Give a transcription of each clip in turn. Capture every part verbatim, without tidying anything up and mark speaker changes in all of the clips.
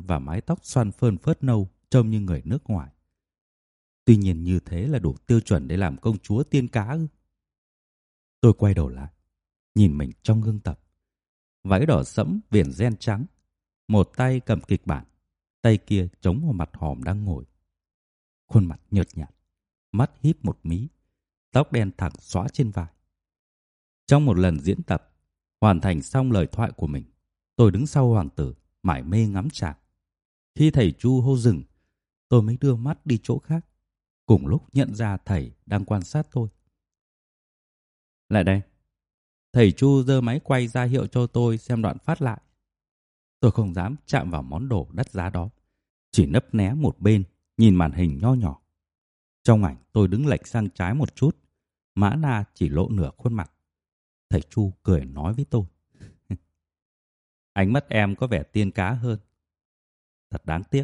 Speaker 1: và mái tóc xoăn phơn phớt nâu, trông như người nước ngoài. Tuy nhiên như thế là đủ tiêu chuẩn để làm công chúa tiên cá ư? Tôi quay đầu lại, nhìn mình trong gương tập. Váy đỏ sẫm viền ren trắng, một tay cầm kịch bản, tay kia chống vào mặt hòm đang ngồi. Khuôn mặt nhợt nhạt, mắt híp một mí, tóc đen thẳng xõa trên vai. Trong một lần diễn tập, hoàn thành xong lời thoại của mình, tôi đứng sau hoàng tử, mải mê ngắm chàng. Khi thầy Chu hô dừng, tôi mới đưa mắt đi chỗ khác, cùng lúc nhận ra thầy đang quan sát tôi. Lại đây. Thầy Chu giơ máy quay ra hiệu cho tôi xem đoạn phát lại. Tôi không dám chạm vào món đồ đắt giá đó, chỉ nấp né một bên, nhìn màn hình nho nhỏ. Trong ảnh tôi đứng lệch sang trái một chút, Mã Na chỉ lộ nửa khuôn mặt. Thầy Chu cười nói với tôi. Ánh mắt em có vẻ tiên cá hơn. Thật đáng tiếc.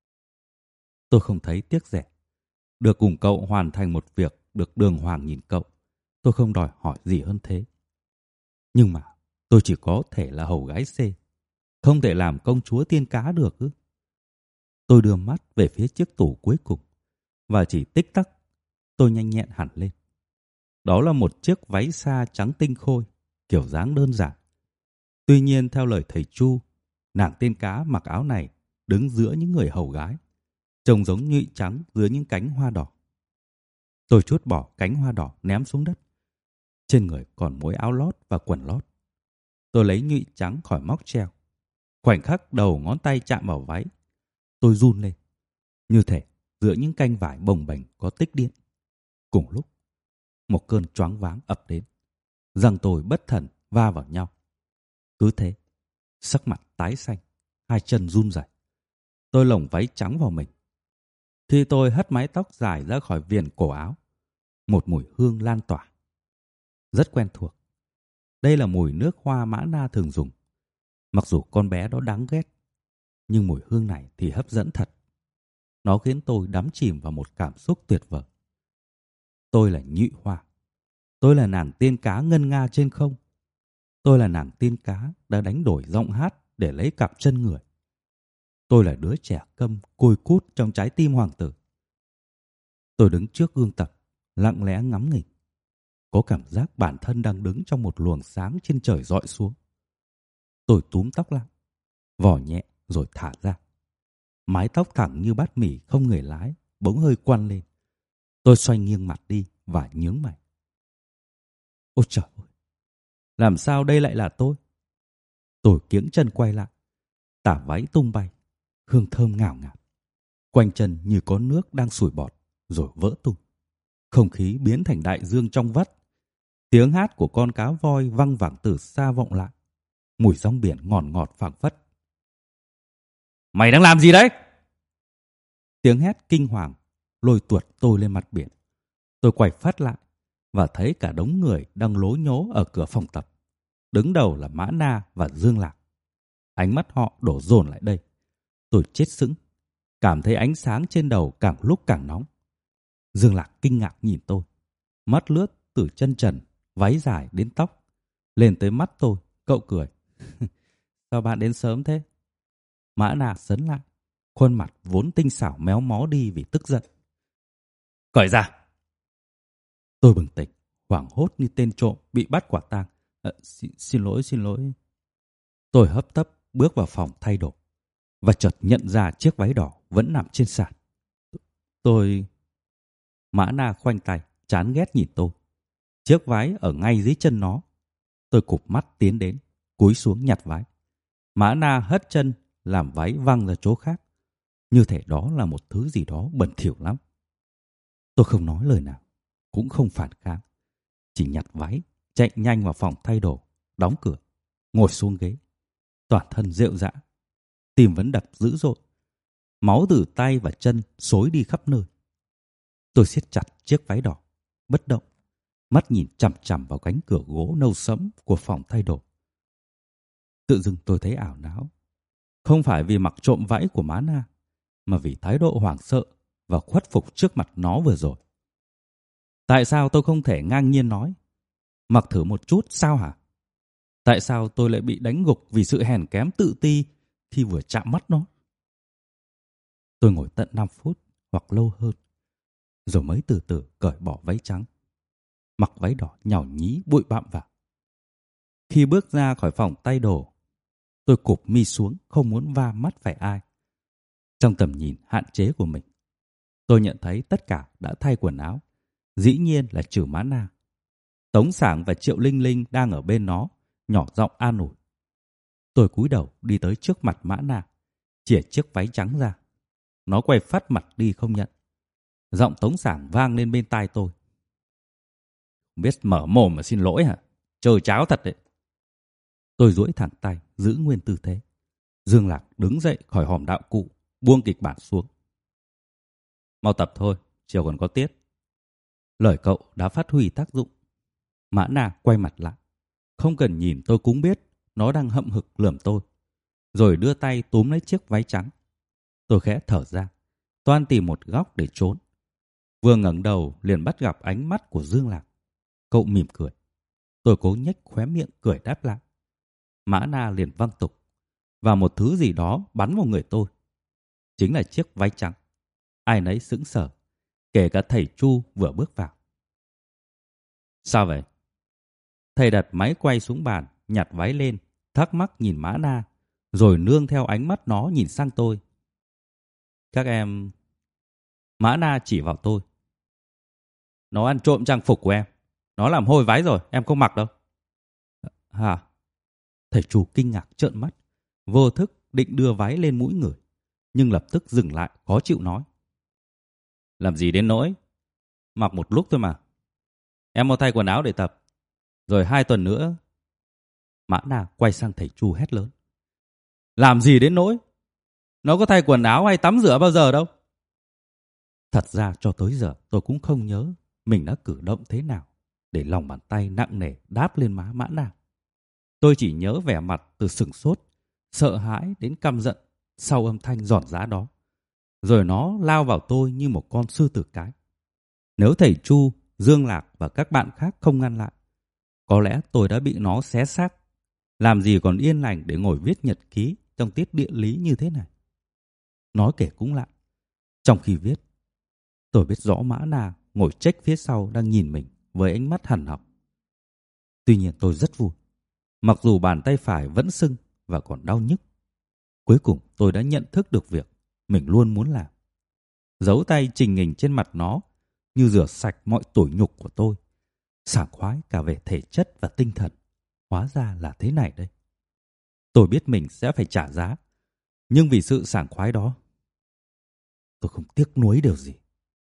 Speaker 1: Tôi không thấy tiếc rẻ. Được cùng cậu hoàn thành một việc được đường hoàng nhìn cậu, tôi không đòi hỏi gì hơn thế. Nhưng mà tôi chỉ có thể là hầu gái C, không thể làm công chúa tiên cá được ư? Tôi đưa mắt về phía chiếc tủ cuối cùng, và chỉ tích tắc, tôi nhanh nhẹn hẳn lên. Đó là một chiếc váy sa trắng tinh khôi, kiểu dáng đơn giản. Tuy nhiên theo lời thầy Chu, nàng tiên cá mặc áo này đứng giữa những người hầu gái, trông giống nhụy trắng dưới những cánh hoa đỏ. Tôi trút bỏ cánh hoa đỏ ném xuống đất. Trên người còn mỗi áo lót và quần lót. Tôi lấy nhụy trắng khỏi móc treo. Khoảnh khắc đầu ngón tay chạm vào váy, tôi run lên. Như thể giữa những canh vải bồng bềnh có tích điện. Cùng lúc, một cơn choáng váng ập đến. Răng tôi bất thần va vào nhau. Cứ thế, sắc mặt tái xanh, hai chân run rẩy. Tôi lồng váy trắng vào mình. Khi tôi hất mái tóc dài ra khỏi viền cổ áo, một mùi hương lan tỏa. Rất quen thuộc. Đây là mùi nước hoa Mã Na thường dùng. Mặc dù con bé đó đáng ghét, nhưng mùi hương này thì hấp dẫn thật. Nó khiến tôi đắm chìm vào một cảm xúc tuyệt vời. Tôi là Nhụy Hoa. Tôi là nàng tiên cá ngân nga trên không. Tôi là nàng tiên cá đã đánh đổi giọng hát để lấy cặp chân người. Tôi là đứa trẻ câm côi cút trong trái tim hoàng tử. Tôi đứng trước gương tập, lặng lẽ ngắm nghịch. Có cảm giác bản thân đang đứng trong một luồng sáng trên trời rọi xuống. Tôi túm tóc lại, vò nhẹ rồi thả ra. Mái tóc thẳng như bát mì không người lái, bỗng hơi quăn lên. Tôi xoay nghiêng mặt đi và nhướng mày. Ôi trời ơi! Làm sao đây lại là tôi? Tôi kiễng chân quay lại. Tả váy tung bay, hương thơm ngào ngạt. Quanh chân như có nước đang sủi bọt, rồi vỡ tung. Không khí biến thành đại dương trong vắt. Tiếng hát của con cá voi văng vẳng từ xa vọng lại. Mùi rong biển ngọt ngọt phảng phất. Mày đang làm gì đấy? Tiếng hét kinh hoàng lôi tuột tôi lên mặt biển. Tôi quay phát lại và thấy cả đống người đang lố nhố ở cửa phòng tập. Đứng đầu là Mã Na và Dương Lạc. Ánh mắt họ đổ dồn lại đây. Tôi chết sững, cảm thấy ánh sáng trên đầu càng lúc càng nóng. Dương Lạc kinh ngạc nhìn tôi, mắt lướt từ chân trần, váy dài đến tóc, lên tới mắt tôi. Cậu cười. Sao bạn đến sớm thế? Mã Na sấn lại, khuôn mặt vốn tinh xảo méo mó đi vì tức giận. Cởi ra! Tôi bừng tỉnh, hoảng hốt như tên trộm bị bắt quả tang. À, xin, xin lỗi, xin lỗi. Tôi hấp tấp bước vào phòng thay đồ và chợt nhận ra chiếc váy đỏ vẫn nằm trên sàn. Tôi... Mã Na khoanh tay, chán ghét nhìn tôi. Chiếc váy ở ngay dưới chân nó. Tôi cụp mắt tiến đến, cúi xuống nhặt váy. Mã Na hất chân, làm váy văng ra chỗ khác. Như thể đó là một thứ gì đó bẩn thỉu lắm. Tôi không nói lời nào, cũng không phản kháng. Chỉ nhặt váy, chạy nhanh vào phòng thay đồ, đóng cửa, ngồi xuống ghế. Toàn thân rệu rã, tim vẫn đập dữ dội. Máu từ tay và chân xối đi khắp nơi. Tôi siết chặt chiếc váy đỏ, bất động, mắt nhìn chằm chằm vào cánh cửa gỗ nâu sẫm của phòng thay đồ. Tự dưng tôi thấy ảo não. Không phải vì mặc trộm váy của Mã Na, mà vì thái độ hoảng sợ và khuất phục trước mặt nó vừa rồi. Tại sao tôi không thể ngang nhiên nói mặc thử một chút sao hả? Tại sao tôi lại bị đánh gục vì sự hèn kém tự ti khi vừa chạm mắt nó? Tôi ngồi tận năm phút hoặc lâu hơn, rồi mới từ từ cởi bỏ váy trắng, mặc váy đỏ nhàu nhí bụi bặm vào. Khi bước ra khỏi phòng tay đồ, tôi cụp mi xuống không muốn va mắt phải ai. Trong tầm nhìn hạn chế của mình, tôi nhận thấy tất cả đã thay quần áo, dĩ nhiên là trừ Mã Na. Tống Sảng và Triệu Linh Linh đang ở bên nó, nhỏ giọng an ủi. Tôi cúi đầu đi tới trước mặt Mã Na, chìa chiếc váy trắng ra. Nó quay phát mặt đi không nhận. Giọng Tống Sảng vang lên bên tai tôi. Không biết mở mồm mà xin lỗi hả? Chơi cháo thật đấy. Tôi duỗi thẳng tay, giữ nguyên tư thế. Dương Lạc đứng dậy khỏi hòm đạo cụ, buông kịch bản xuống. Mau tập thôi, chiều còn có tiết. Lời cậu đã phát huy tác dụng. Mã Na quay mặt lại. Không cần nhìn tôi cũng biết nó đang hậm hực lườm tôi. Rồi đưa tay túm lấy chiếc váy trắng. Tôi khẽ thở ra, toan tìm một góc để trốn. Vừa ngẩng đầu liền bắt gặp ánh mắt của Dương Lạc. Cậu mỉm cười. Tôi cố nhếch khóe miệng cười đáp lại. Mã Na liền văng tục. Và một thứ gì đó bắn vào người tôi. Chính là chiếc váy trắng. Ai nấy sững sờ, kể cả thầy Chu vừa bước vào. Sao vậy? Thầy đặt máy quay xuống bàn, nhặt váy lên, thắc mắc nhìn Mã Na, rồi nương theo ánh mắt nó nhìn sang tôi. Các em... Mã Na chỉ vào tôi. Nó ăn trộm trang phục của em. Nó làm hôi váy rồi, em không mặc đâu. Hả? Thầy Chu kinh ngạc trợn mắt, vô thức định đưa váy lên mũi người, nhưng lập tức dừng lại, khó chịu nói. Làm gì đến nỗi? Mặc một lúc thôi mà. Em mau thay quần áo để tập. Rồi hai tuần nữa... Mã Na quay sang thầy Chu hét lớn. Làm gì đến nỗi? Nó có thay quần áo hay tắm rửa bao giờ đâu. Thật ra cho tới giờ tôi cũng không nhớ mình đã cử động thế nào để lòng bàn tay nặng nề đáp lên má Mã Na. Tôi chỉ nhớ vẻ mặt từ sửng sốt, sợ hãi đến căm giận sau âm thanh giòn giã đó. Rồi nó lao vào tôi như một con sư tử cái. Nếu thầy Chu, Dương Lạc và các bạn khác không ngăn lại, có lẽ tôi đã bị nó xé xác. Làm gì còn yên lành để ngồi viết nhật ký trong tiết địa lý như thế này. Nói kể cũng lạ. Trong khi viết, tôi biết rõ Mã Na ngồi chếch phía sau đang nhìn mình với ánh mắt hằn học. Tuy nhiên tôi rất vui. Mặc dù bàn tay phải vẫn sưng và còn đau nhức, cuối cùng tôi đã nhận thức được việc mình luôn muốn làm. Giấu tay trình hình trên mặt nó như rửa sạch mọi tủi nhục của tôi. Sảng khoái cả về thể chất và tinh thần. Hóa ra là thế này đây. Tôi biết mình sẽ phải trả giá, nhưng vì sự sảng khoái đó, tôi không tiếc nuối điều gì.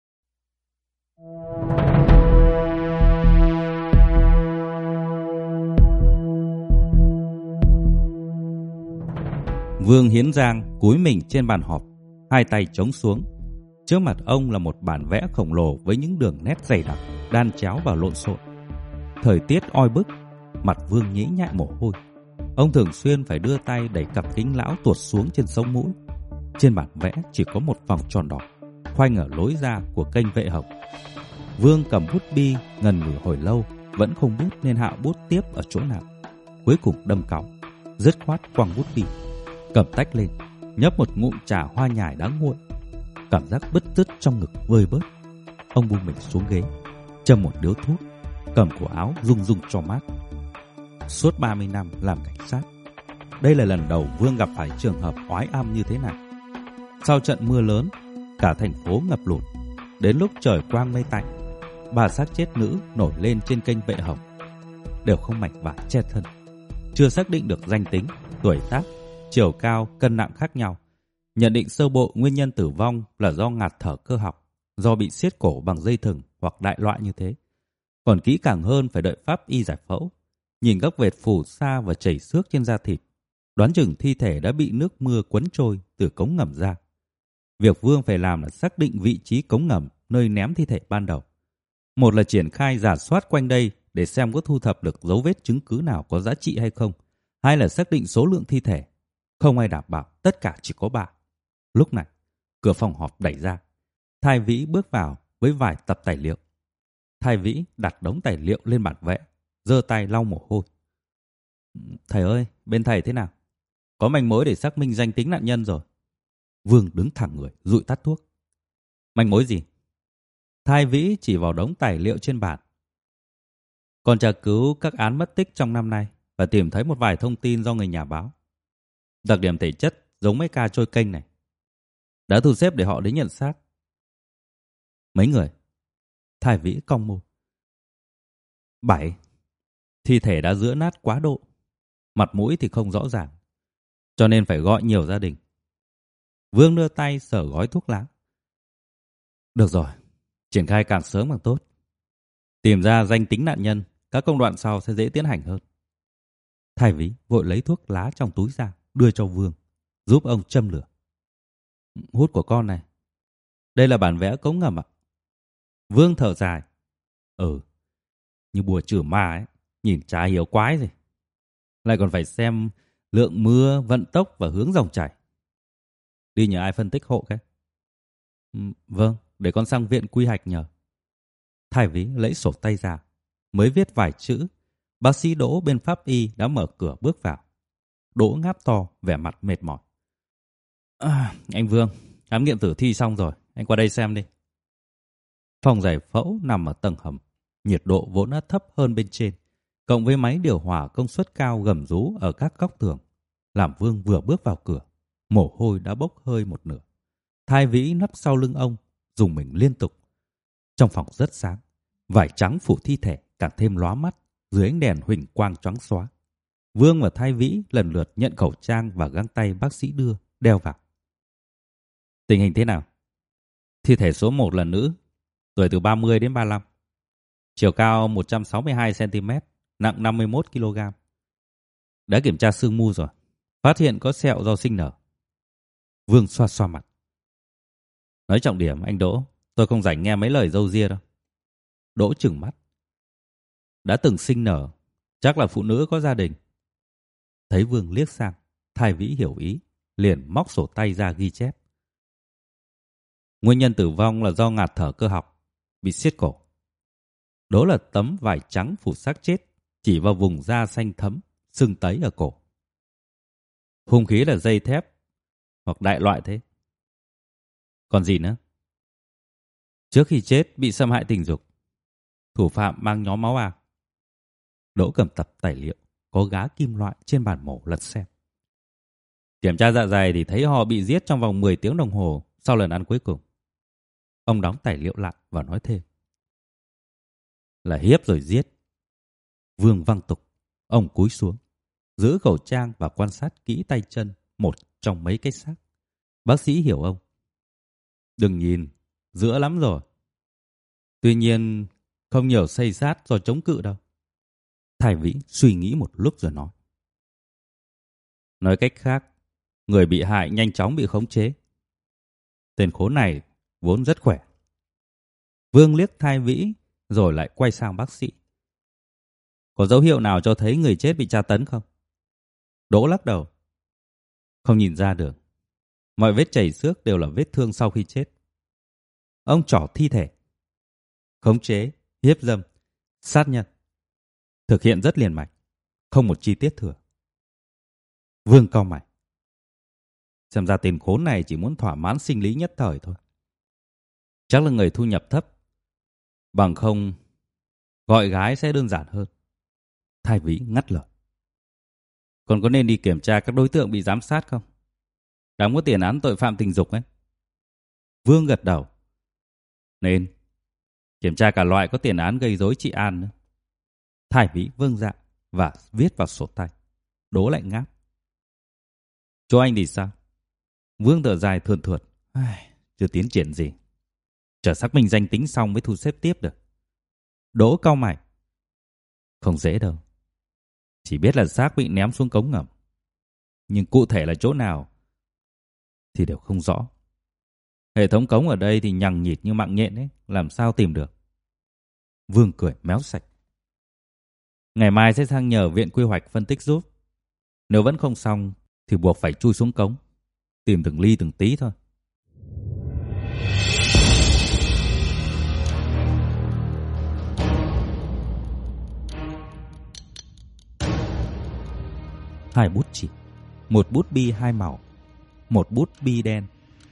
Speaker 1: Vương Hiến Giang cúi mình trên bàn họp, hai tay chống xuống. Trước mặt ông là một bản vẽ khổng lồ với những đường nét dày đặc, đan chéo và lộn xộn. Thời tiết oi bức, mặt Vương nhễ nhại mồ hôi. Ông thường xuyên phải đưa tay đẩy cặp kính lão tuột xuống trên sống mũi. Trên bản vẽ chỉ có một vòng tròn đỏ khoanh ở lối ra của kênh Vệ Hồng. Vương cầm bút bi ngần ngừ hồi lâu, vẫn không biết nên hạ bút tiếp ở chỗ nào. Cuối cùng đâm cáu, dứt khoát quăng bút đi, cầm tách lên, nhấp một ngụm trà hoa nhài đã nguội. Cảm giác bứt rứt trong ngực vơi bớt. Ông buông mình xuống ghế, châm một điếu thuốc, cầm cổ áo rung rung cho mát. Suốt ba mươi năm làm cảnh sát, đây là lần đầu Vương gặp phải trường hợp oái âm như thế này. Sau trận mưa lớn, cả thành phố ngập lụt. Đến lúc trời quang mây tạnh, ba xác chết nữ nổi lên trên kênh Vệ Hồng, đều không mảnh vải che thân, chưa xác định được danh tính, tuổi tác, chiều cao, cân nặng khác nhau. Nhận định sơ bộ nguyên nhân tử vong là do ngạt thở cơ học, do bị siết cổ bằng dây thừng hoặc đại loại như thế. Còn kỹ càng hơn phải đợi pháp y giải phẫu, nhìn các vệt phù sa và chảy xước trên da thịt, đoán chừng thi thể đã bị nước mưa cuốn trôi từ cống ngầm ra. Việc Vương phải làm là xác định vị trí cống ngầm nơi ném thi thể ban đầu. Một là triển khai rà soát quanh đây để xem có thu thập được dấu vết chứng cứ nào có giá trị hay không. Hai là xác định số lượng thi thể. Không ai đảm bảo tất cả chỉ có ba. Lúc này, cửa phòng họp đẩy ra. Thái Vĩ bước vào với vài tập tài liệu. Thái Vĩ đặt đống tài liệu lên bản vẽ, giơ tay lau mồ hôi. Thầy ơi, bên thầy thế nào? Có manh mối để xác minh danh tính nạn nhân rồi. Vương đứng thẳng người, dụi tắt thuốc. Manh mối gì? Thái Vĩ chỉ vào đống tài liệu trên bàn. Còn tra cứu các án mất tích trong năm nay và tìm thấy một vài thông tin do người nhà báo. Đặc điểm thể chất giống mấy ca trôi kênh này. Đã thu xếp để họ đến nhận xác. Mấy người? Thái Vĩ cong môi. Bảy. Thi thể đã rữa nát quá độ. Mặt mũi thì không rõ ràng. Cho nên phải gọi nhiều gia đình. Vương đưa tay sờ gói thuốc lá. Được rồi, triển khai càng sớm càng tốt. Tìm ra danh tính nạn nhân, các công đoạn sau sẽ dễ tiến hành hơn. Thái Vĩ vội lấy thuốc lá trong túi ra, đưa cho Vương, giúp ông châm lửa. Hút của con này. Đây là bản vẽ cống ngầm ạ. Vương thở dài. Ừ, như bùa trừ ma ấy, nhìn chả hiểu quái gì. Lại còn phải xem lượng mưa, vận tốc và hướng dòng chảy. Đi nhờ ai phân tích hộ cái? Ừ, vâng, để con sang viện quy hoạch nhờ. Thái Vĩ lấy sổ tay ra, mới viết vài chữ. Bác sĩ Đỗ bên pháp y đã mở cửa bước vào. Đỗ ngáp to, vẻ mặt mệt mỏi. À, anh Vương, khám nghiệm tử thi xong rồi, anh qua đây xem đi. Phòng giải phẫu nằm ở tầng hầm, nhiệt độ vốn đã thấp hơn bên trên, cộng với máy điều hòa công suất cao gầm rú ở các góc tường, làm Vương vừa bước vào cửa, mồ hôi đã bốc hơi một nửa. Thái Vĩ nấp sau lưng ông, dùng mình liên tục. Trong phòng rất sáng, vải trắng phủ thi thể càng thêm lóa mắt dưới ánh đèn huỳnh quang choáng xóa. Vương và Thái Vĩ lần lượt nhận khẩu trang và găng tay bác sĩ đưa, đeo vào. Tình hình thế nào? Thi thể số một là nữ, tuổi từ ba mươi đến ba mươi lăm. Chiều cao một trăm sáu mươi hai xăng-ti-mét, nặng năm mươi mốt ki lô gam. Đã kiểm tra xương mu rồi, phát hiện có sẹo do sinh nở. Vương xoa xoa mặt. Nói trọng điểm anh Đỗ, tôi không rảnh nghe mấy lời râu ria đâu. Đỗ trừng mắt. Đã từng sinh nở, chắc là phụ nữ có gia đình. Thấy Vương liếc sang, Thái Vĩ hiểu ý, liền móc sổ tay ra ghi chép. Nguyên nhân tử vong là do ngạt thở cơ học, bị siết cổ. Đó là tấm vải trắng phủ xác chết, chỉ vào vùng da xanh thấm, sưng tấy ở cổ. Hung khí là dây thép hoặc đại loại thế. Còn gì nữa? Trước khi chết bị xâm hại tình dục. Thủ phạm mang nhóm máu A. Đỗ cầm tập tài liệu có gá kim loại trên bàn mổ lật xem. Kiểm tra dạ dày thì thấy họ bị giết trong vòng mười tiếng đồng hồ sau lần ăn cuối cùng. Ông đóng tài liệu lại và nói thêm. Là hiếp rồi giết. Vương văng tục. Ông cúi xuống, giữ khẩu trang và quan sát kỹ tay chân một trong mấy cái xác. Bác sĩ hiểu ông. Đừng nhìn, giữa lắm rồi. Tuy nhiên, không nhiều xây sát do chống cự đâu. Thái Vĩ suy nghĩ một lúc rồi nói. Nói cách khác, người bị hại nhanh chóng bị khống chế. Tên khốn này vốn rất khỏe. Vương liếc Thái Vĩ rồi lại quay sang bác sĩ. Có dấu hiệu nào cho thấy người chết bị tra tấn không? Đỗ lắc đầu. Không nhìn ra được. Mọi vết chảy xước đều là vết thương sau khi chết. Ông trỏ thi thể. Khống chế, hiếp dâm, sát nhân. Thực hiện rất liền mạch, không một chi tiết thừa. Vương cau mày. Xem ra tên khốn này chỉ muốn thỏa mãn sinh lý nhất thời thôi. Chắc là người thu nhập thấp. Bằng không, gọi gái sẽ đơn giản hơn. Thái Vĩ ngắt lời. Còn có nên đi kiểm tra các đối tượng bị giám sát không? Đáng có tiền án tội phạm tình dục ấy. Vương gật đầu. Nên kiểm tra cả loại có tiền án gây rối trị an nữa. Thái Vĩ vâng dạ và viết vào sổ tay. Đố lại ngáp. Chỗ anh thì sao? Vương thở dài thườn thượt. Chưa tiến triển gì. Chờ xác minh danh tính xong mới thu xếp tiếp được. Đỗ cau mày. Không dễ đâu. Chỉ biết là xác bị ném xuống cống ngầm. Nhưng cụ thể là chỗ nào thì đều không rõ. Hệ thống cống ở đây thì nhằng nhịt như mạng nhện ấy, làm sao tìm được? Vương cười méo sạch. Ngày mai sẽ sang nhờ viện quy hoạch phân tích giúp. Nếu vẫn không xong thì buộc phải chui xuống cống, tìm từng ly từng tí thôi. Hai bút chỉ, một bút bi hai màu, một bút bi đen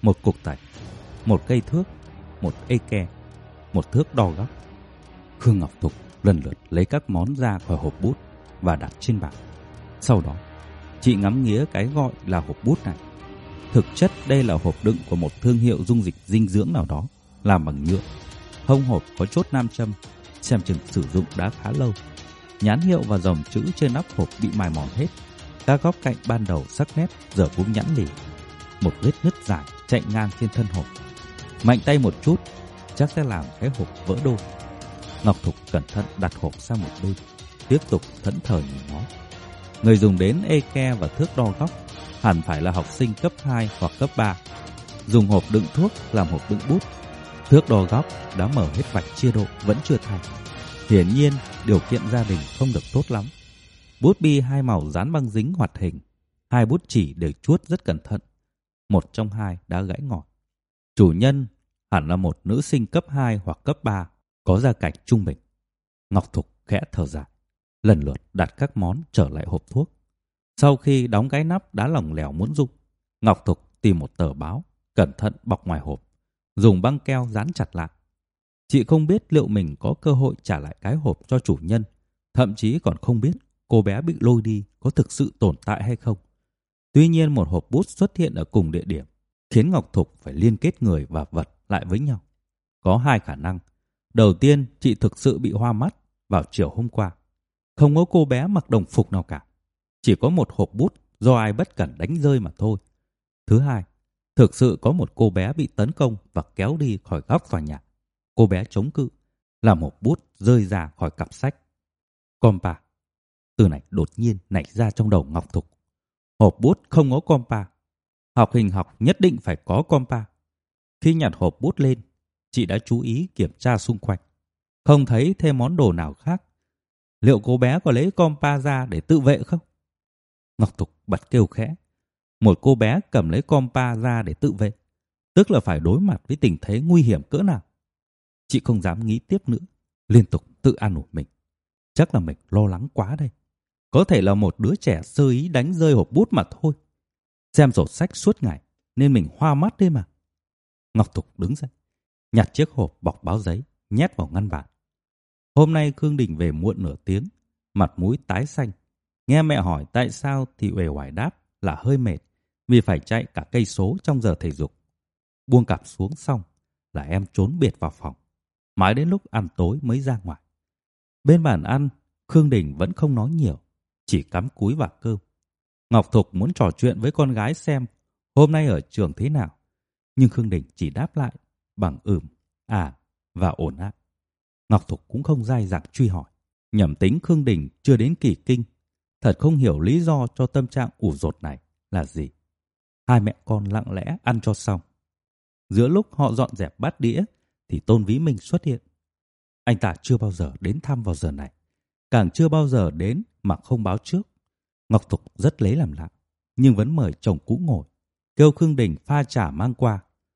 Speaker 1: một cục tẩy, một cây thước, một ê ke, một thước đo góc. Khương Ngọc Thục lần lượt lấy các món ra khỏi hộp bút và đặt trên bàn. Sau đó, chị ngắm nghía cái gọi là hộp bút này. Thực chất đây là hộp đựng của một thương hiệu dung dịch dinh dưỡng nào đó, làm bằng nhựa. Hông hộp có chốt nam châm, xem chừng sử dụng đã khá lâu. Nhãn hiệu và dòng chữ trên nắp hộp bị mài mòn hết. Các góc cạnh ban đầu sắc nét giờ cũng nhẵn lỉ. Một vết nứt dài chạy ngang trên thân hộp. Mạnh tay một chút, chắc sẽ làm cái hộp vỡ đôi. Ngọc Thục cẩn thận đặt hộp sang một bên, tiếp tục thẫn thờ nhìn nó. Người dùng đến ê ke và thước đo góc hẳn phải là học sinh cấp hai hoặc cấp ba. Dùng hộp đựng thuốc làm hộp đựng bút. Thước đo góc đã mở hết vạch chia độ vẫn chưa thay. Hiển nhiên điều kiện gia đình không được tốt lắm. Bút bi hai màu dán băng dính hoạt hình. Hai bút chỉ đều chuốt rất cẩn thận. Một trong hai đã gãy ngọt. Chủ nhân hẳn là một nữ sinh cấp hai hoặc cấp ba, có gia cảnh trung bình. Ngọc Thục khẽ thở dài, lần lượt đặt các món trở lại hộp thuốc. Sau khi đóng cái nắp đã lỏng lẻo muốn rụng, Ngọc Thục tìm một tờ báo, cẩn thận bọc ngoài hộp, dùng băng keo dán chặt lại. Chị không biết liệu mình có cơ hội trả lại cái hộp cho chủ nhân, thậm chí còn không biết cô bé bị lôi đi có thực sự tồn tại hay không. Tuy nhiên một hộp bút xuất hiện ở cùng địa điểm khiến Ngọc Thục phải liên kết người và vật lại với nhau. Có hai khả năng. Đầu tiên, chị thực sự bị hoa mắt vào chiều hôm qua. Không có cô bé mặc đồng phục nào cả. Chỉ có một hộp bút do ai bất cẩn đánh rơi mà thôi. Thứ hai, thực sự có một cô bé bị tấn công và kéo đi khỏi góc tòa nhà. Cô bé chống cự, làm hộp bút rơi ra khỏi cặp sách. Compa. Từ này đột nhiên nảy ra trong đầu Ngọc Thục. Hộp bút không có compa. Học hình học nhất định phải có compa. Khi nhặt hộp bút lên, chị đã chú ý kiểm tra xung quanh. Không thấy thêm món đồ nào khác. Liệu cô bé có lấy compa ra để tự vệ không? Ngọc Thục bật kêu khẽ. Một cô bé cầm lấy compa ra để tự vệ, tức là phải đối mặt với tình thế nguy hiểm cỡ nào. Chị không dám nghĩ tiếp nữa, liên tục tự an ủi mình. Chắc là mình lo lắng quá đây. Có thể là một đứa trẻ sơ ý đánh rơi hộp bút mà thôi. Xem sổ sách suốt ngày nên mình hoa mắt đấy mà. Ngọc Thục đứng dậy, nhặt chiếc hộp bọc báo giấy, nhét vào ngăn bàn. Hôm nay Khương Đình về muộn nửa tiếng, mặt mũi tái xanh. Nghe mẹ hỏi tại sao thì uể oải đáp là hơi mệt vì phải chạy cả cây số trong giờ thể dục. Buông cặp xuống xong là em trốn biệt vào phòng. Mãi đến lúc ăn tối mới ra ngoài. Bên bàn ăn, Khương Đình vẫn không nói nhiều, chỉ cắm cúi vào cơm. Ngọc Thục muốn trò chuyện với con gái xem hôm nay ở trường thế nào. Nhưng Khương Đình chỉ đáp lại bằng ừm, à và ổn ạ. Ngọc Thục cũng không dai dẳng truy hỏi. Nhẩm tính Khương Đình chưa đến kỳ kinh. Thật không hiểu lý do cho tâm trạng ủ rột này là gì. Hai mẹ con lặng lẽ ăn cho xong. Giữa lúc họ dọn dẹp bát đĩa thì Tôn Vĩ Minh xuất hiện. Anh ta chưa bao giờ đến thăm vào giờ này. Càng chưa bao giờ đến mà không báo trước. Ngọc Thục rất lấy làm lạ, nhưng vẫn mời chồng cũ ngồi, kêu Khương Đình pha trà mang qua.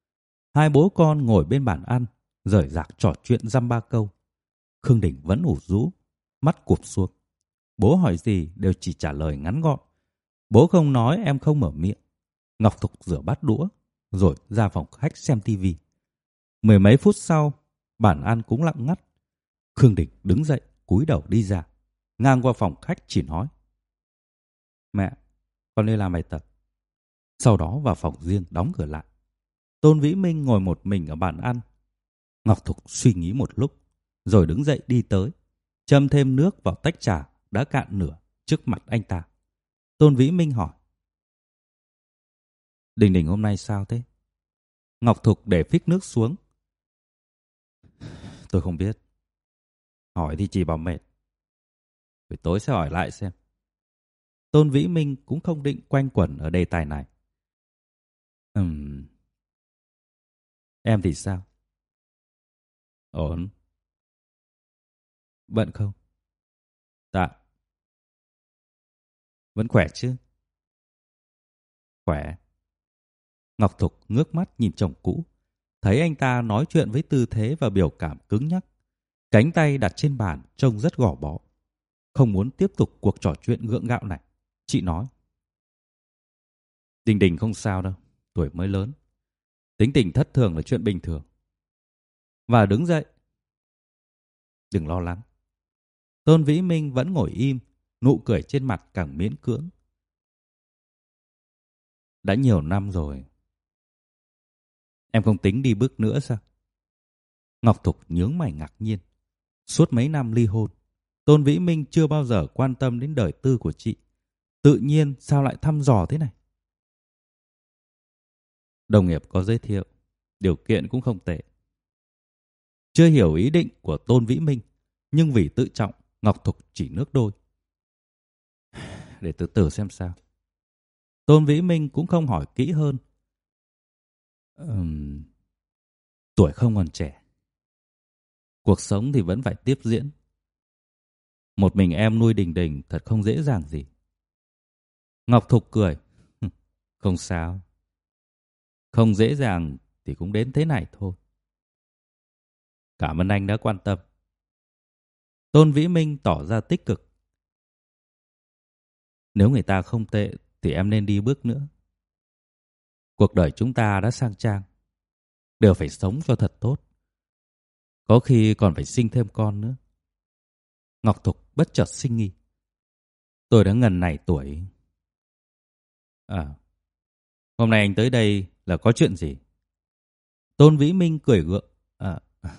Speaker 1: Hai bố con ngồi bên bàn ăn, rời rạc trò chuyện dăm ba câu. Khương Đình vẫn ủ rũ, mắt cụp xuống. Bố hỏi gì đều chỉ trả lời ngắn gọn. Bố không nói em không mở miệng. Ngọc Thục rửa bát đũa, rồi ra phòng khách xem tivi. Mười mấy phút sau, bàn ăn cũng lặng ngắt. Khương Đình đứng dậy, cúi đầu đi ra. Ngang qua phòng khách chỉ nói: Mẹ, con đi làm bài tập. Sau đó vào phòng riêng đóng cửa lại. Tôn Vĩ Minh ngồi một mình ở bàn ăn. Ngọc Thục suy nghĩ một lúc, rồi đứng dậy đi tới, châm thêm nước vào tách trà đã cạn nửa trước mặt anh ta. Tôn Vĩ Minh hỏi: Đình Đình hôm nay sao thế? Ngọc Thục để phích nước xuống. Tôi không biết. Hỏi thì chỉ bảo mệt. Buổi tối sẽ hỏi lại xem. Tôn Vĩ Minh cũng không định quanh quẩn ở đề tài này. Ừm... Em thì sao? Ổn. Bận không? Dạ. Vẫn khỏe chứ? Khỏe. Ngọc Thục ngước mắt nhìn chồng cũ. Thấy anh ta nói chuyện với tư thế và biểu cảm cứng nhắc. Cánh tay đặt trên bàn trông rất gò bó. Không muốn tiếp tục cuộc trò chuyện gượng gạo này, chị nói: Đình Đình không sao đâu, tuổi mới lớn. Tính tình thất thường là chuyện bình thường. Và đứng dậy. Đừng lo lắng. Tôn Vĩ Minh vẫn ngồi im, nụ cười trên mặt càng miễn cưỡng. Đã nhiều năm rồi. Em không tính đi bước nữa sao? Ngọc Thục nhướng mày ngạc nhiên. Suốt mấy năm ly hôn, Tôn Vĩ Minh chưa bao giờ quan tâm đến đời tư của chị. Tự nhiên sao lại thăm dò thế này? Đồng nghiệp có giới thiệu, điều kiện cũng không tệ. Chưa hiểu ý định của Tôn Vĩ Minh, nhưng vì tự trọng, Ngọc Thục chỉ nước đôi. Để từ từ xem sao. Tôn Vĩ Minh cũng không hỏi kỹ hơn. Ừm, tuổi không còn trẻ. Cuộc sống thì vẫn phải tiếp diễn. Một mình em nuôi Đình Đình thật không dễ dàng gì. Ngọc Thục cười. Không sao. Không dễ dàng thì cũng đến thế này thôi. Cảm ơn anh đã quan tâm. Tôn Vĩ Minh tỏ ra tích cực. Nếu người ta không tệ thì em nên đi bước nữa. Cuộc đời chúng ta đã sang trang, đều phải sống cho thật tốt. Có khi còn phải sinh thêm con nữa. Ngọc Thục bất chợt sinh nghi. Tôi đã ngần này tuổi. À, hôm nay anh tới đây là có chuyện gì? Tôn Vĩ Minh cười gượng. À,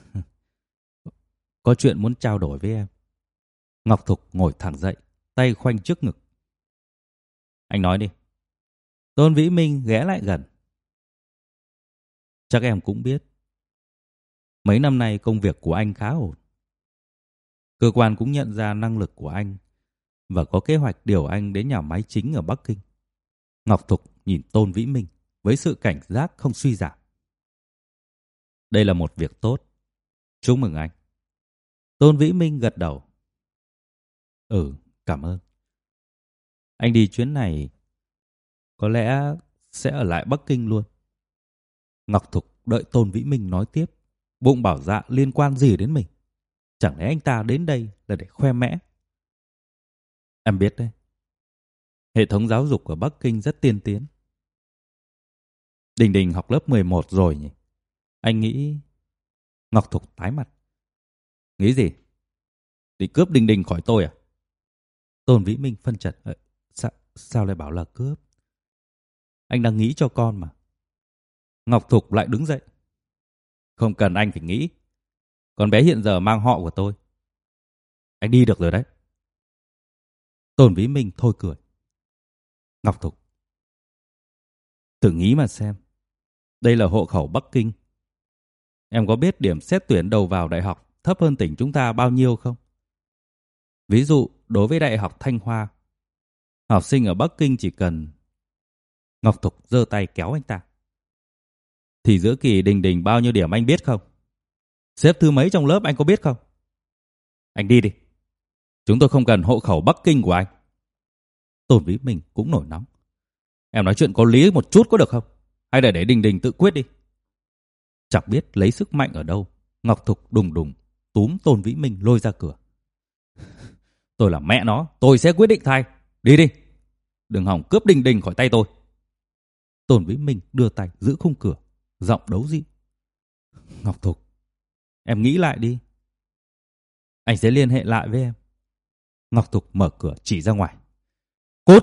Speaker 1: có chuyện muốn trao đổi với em. Ngọc Thục ngồi thẳng dậy, tay khoanh trước ngực. Anh nói đi. Tôn Vĩ Minh ghé lại gần. Chắc em cũng biết, mấy năm nay công việc của anh khá ổn. Cơ quan cũng nhận ra năng lực của anh và có kế hoạch điều anh đến nhà máy chính ở Bắc Kinh. Ngọc Thục nhìn Tôn Vĩ Minh với sự cảnh giác không suy giảm. Đây là một việc tốt. Chúc mừng anh. Tôn Vĩ Minh gật đầu. Ừ, cảm ơn. Anh đi chuyến này có lẽ sẽ ở lại Bắc Kinh luôn. Ngọc Thục đợi Tôn Vĩ Minh nói tiếp. Bụng bảo dạ liên quan gì đến mình? Chẳng lẽ anh ta đến đây là để khoe mẽ? Em biết đấy, hệ thống giáo dục ở Bắc Kinh rất tiên tiến. Đình Đình học lớp mười một rồi nhỉ? Anh nghĩ... Ngọc Thục tái mặt. Nghĩ gì? Định cướp Đình Đình khỏi tôi à? Tôn Vĩ Minh phân trần. Ờ, sao, sao lại bảo là cướp? Anh đang nghĩ cho con mà. Ngọc Thục lại đứng dậy. Không cần anh phải nghĩ. Con bé hiện giờ mang họ của tôi. Anh đi được rồi đấy. Tôn Vĩ Minh thôi cười. Ngọc Thục, thử nghĩ mà xem. Đây là hộ khẩu Bắc Kinh. Em có biết điểm xét tuyển đầu vào đại học thấp hơn tỉnh chúng ta bao nhiêu không? Ví dụ, đối với Đại học Thanh Hoa, học sinh ở Bắc Kinh chỉ cần... Ngọc Thục giơ tay kéo anh ta. Thì giữa kỳ Đình Đình bao nhiêu điểm anh biết không? Xếp thứ mấy trong lớp anh có biết không? Anh đi đi. Chúng tôi không cần hộ khẩu Bắc Kinh của anh. Tôn Vĩ Minh cũng nổi nóng. Em nói chuyện có lý một chút có được không? Hay là để Đình Đình tự quyết đi? Chẳng biết lấy sức mạnh ở đâu, Ngọc Thục đùng đùng túm Tôn Vĩ Minh lôi ra cửa. Tôi là mẹ nó, tôi sẽ quyết định thay. Đi đi. Đừng hỏng cướp Đình Đình khỏi tay tôi. Tôn Vĩ Minh đưa tay giữ khung cửa, giọng đấu dịu. Ngọc Thục, em nghĩ lại đi. Anh sẽ liên hệ lại với em. Ngọc Thục mở cửa chỉ ra ngoài. Cút!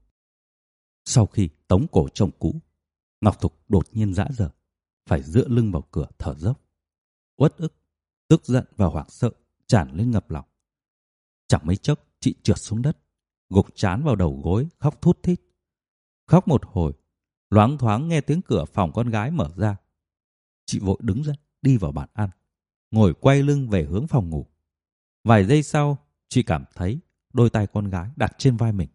Speaker 1: Sau khi tống cổ chồng cũ, Ngọc Thục đột nhiên dã rời, phải dựa lưng vào cửa thở dốc. Uất ức, tức giận và hoảng sợ tràn lên ngập lòng. Chẳng mấy chốc chị trượt xuống đất, gục trán vào đầu gối khóc thút thít. Khóc một hồi, loáng thoáng nghe tiếng cửa phòng con gái mở ra. Chị vội đứng dậy đi vào bàn ăn, ngồi quay lưng về hướng phòng ngủ. Vài giây sau, chị cảm thấy đôi tay con gái đặt trên vai mình.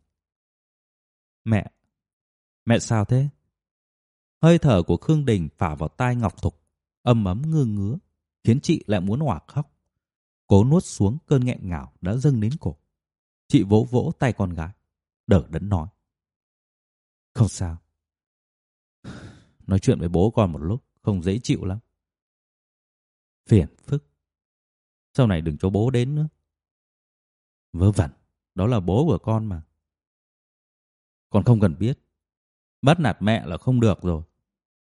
Speaker 1: Mẹ, mẹ sao thế? Hơi thở của Khương Đình phả vào tai Ngọc Thục, ấm ấm ngơ ngứa, khiến chị lại muốn òa khóc. Cố nuốt xuống cơn nghẹn ngào đã dâng đến cổ. Chị vỗ vỗ tay con gái, đỡ đẫn nói. Không sao. Nói chuyện với bố con một lúc không dễ chịu lắm. Phiền phức. Sau này đừng cho bố đến nữa. Vớ vẩn, đó là bố của con mà. Con không cần biết. Bắt nạt mẹ là không được rồi.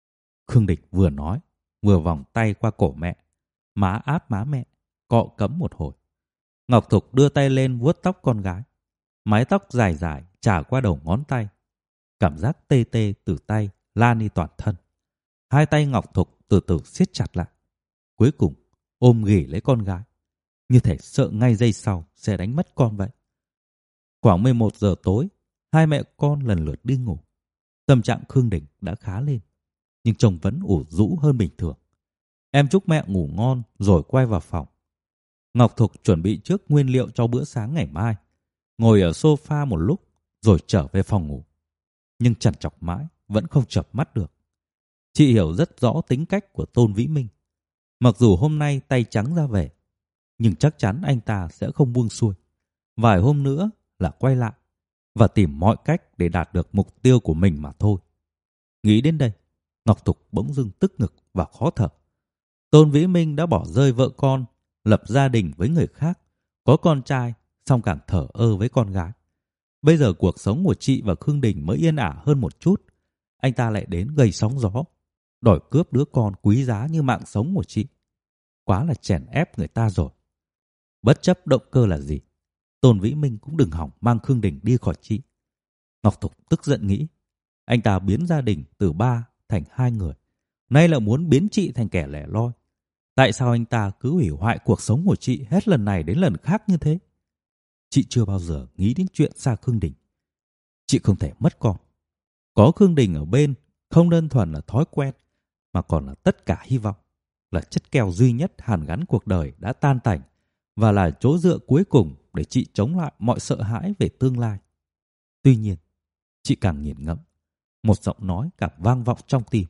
Speaker 1: Khương Địch vừa nói, vừa vòng tay qua cổ mẹ, má áp má mẹ, cọ cẫm một hồi. Ngọc Thục đưa tay lên vuốt tóc con gái. Mái tóc dài dài trải qua đầu ngón tay. Cảm giác tê tê từ tay lan đi toàn thân. Hai tay Ngọc Thục từ từ siết chặt lại. Cuối cùng ôm ghì lấy con gái, như thể sợ ngay giây sau sẽ đánh mất con vậy. Khoảng mười một giờ tối, hai mẹ con lần lượt đi ngủ. Tâm trạng Khương Địch đã khá lên, nhưng chồng vẫn ủ rũ hơn bình thường. Em chúc mẹ ngủ ngon rồi quay vào phòng. Ngọc Thục chuẩn bị trước nguyên liệu cho bữa sáng ngày mai, ngồi ở sofa một lúc rồi trở về phòng ngủ. Nhưng trằn trọc mãi vẫn không chợp mắt được. Chị hiểu rất rõ tính cách của Tôn Vĩ Minh. Mặc dù hôm nay tay trắng ra về, nhưng chắc chắn anh ta sẽ không buông xuôi. Vài hôm nữa là quay lại và tìm mọi cách để đạt được mục tiêu của mình mà thôi. Nghĩ đến đây, Ngọc Thục bỗng dưng tức ngực và khó thở. Tôn Vĩ Minh đã bỏ rơi vợ con, lập gia đình với người khác, có con trai, song càng thở ơ với con gái. Bây giờ cuộc sống của chị và Khương Đình mới yên ả hơn một chút, anh ta lại đến gây sóng gió, đòi cướp đứa con quý giá như mạng sống của chị. Quá là chèn ép người ta rồi. Bất chấp động cơ là gì, Tôn Vĩ Minh cũng đừng hỏng mang Khương Đình đi khỏi chị. Ngọc Thục tức giận nghĩ, anh ta biến gia đình từ ba thành hai người, nay là muốn biến chị thành kẻ lẻ loi. Tại sao anh ta cứ hủy hoại cuộc sống của chị hết lần này đến lần khác như thế? Chị chưa bao giờ nghĩ đến chuyện xa Khương Đình. Chị không thể mất con. Có Khương Đình ở bên không đơn thuần là thói quen, mà còn là tất cả hy vọng, là chất keo duy nhất hàn gắn cuộc đời đã tan tành, và là chỗ dựa cuối cùng để chị chống lại mọi sợ hãi về tương lai. Tuy nhiên, chị càng nghiền ngẫm, một giọng nói càng vang vọng trong tim.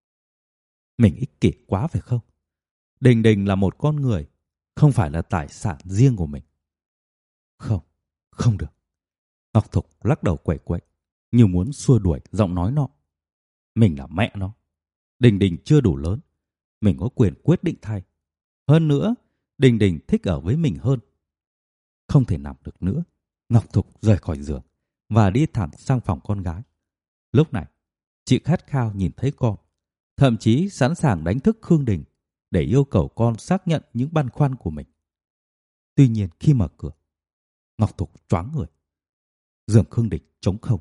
Speaker 1: Mình ích kỷ quá phải không? Đình Đình là một con người, không phải là tài sản riêng của mình. Không, không được. Ngọc Thục lắc đầu quẩy quậy, như muốn xua đuổi giọng nói nọ. Mình là mẹ nó. Đình Đình chưa đủ lớn, mình có quyền quyết định thay. Hơn nữa, Đình Đình thích ở với mình hơn. Không thể nằm được nữa, Ngọc Thục rời khỏi giường và đi thẳng sang phòng con gái. Lúc này, chị khát khao nhìn thấy con, thậm chí sẵn sàng đánh thức Khương Đình để yêu cầu con xác nhận những băn khoăn của mình. Tuy nhiên khi mở cửa, Ngọc Thục choáng người. Giường Khương Đình trống không.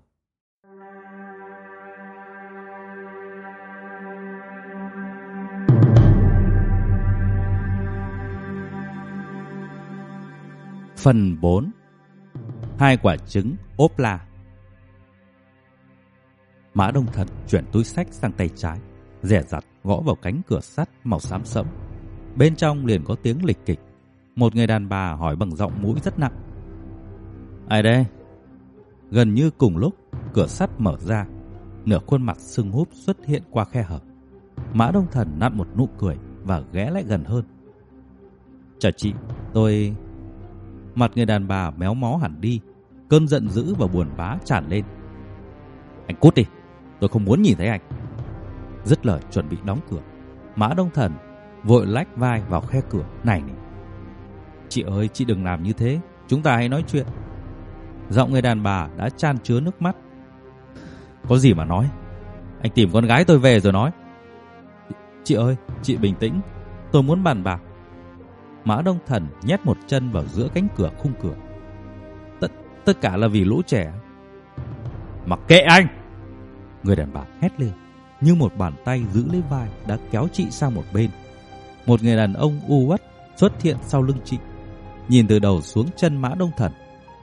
Speaker 1: Phần bốn. Hai quả trứng ốp la. Mã Đông Thần chuyển túi xách sang tay trái, dè dặt gõ vào cánh cửa sắt màu xám sẫm. Bên trong liền có tiếng lịch kịch. Một người đàn bà hỏi bằng giọng mũi rất nặng. Ai đây? Gần như cùng lúc, cửa sắt mở ra, nửa khuôn mặt sưng húp xuất hiện qua khe hở. Mã Đông Thần nặn một nụ cười và ghé lại gần hơn. Chào chị, tôi... Mặt người đàn bà méo mó hẳn đi, cơn giận dữ và buồn bã tràn lên. Anh cút đi, tôi không muốn nhìn thấy anh. Dứt lời chuẩn bị đóng cửa, Mã Đông Thần vội lách vai vào khe cửa. Này này, chị ơi, chị đừng làm như thế, chúng ta hãy nói chuyện. Giọng người đàn bà đã chan chứa nước mắt. Có gì mà nói, anh tìm con gái tôi về rồi nói. Chị ơi, chị bình tĩnh, tôi muốn bàn bạc. Mã Đông Thần nhét một chân vào giữa cánh cửa khung cửa. Tất, tất cả là vì lũ trẻ. Mặc kệ anh! Người đàn bà hét lên, như một bàn tay giữ lấy vai đã kéo chị sang một bên. Một người đàn ông u uất xuất hiện sau lưng chị, nhìn từ đầu xuống chân Mã Đông Thần.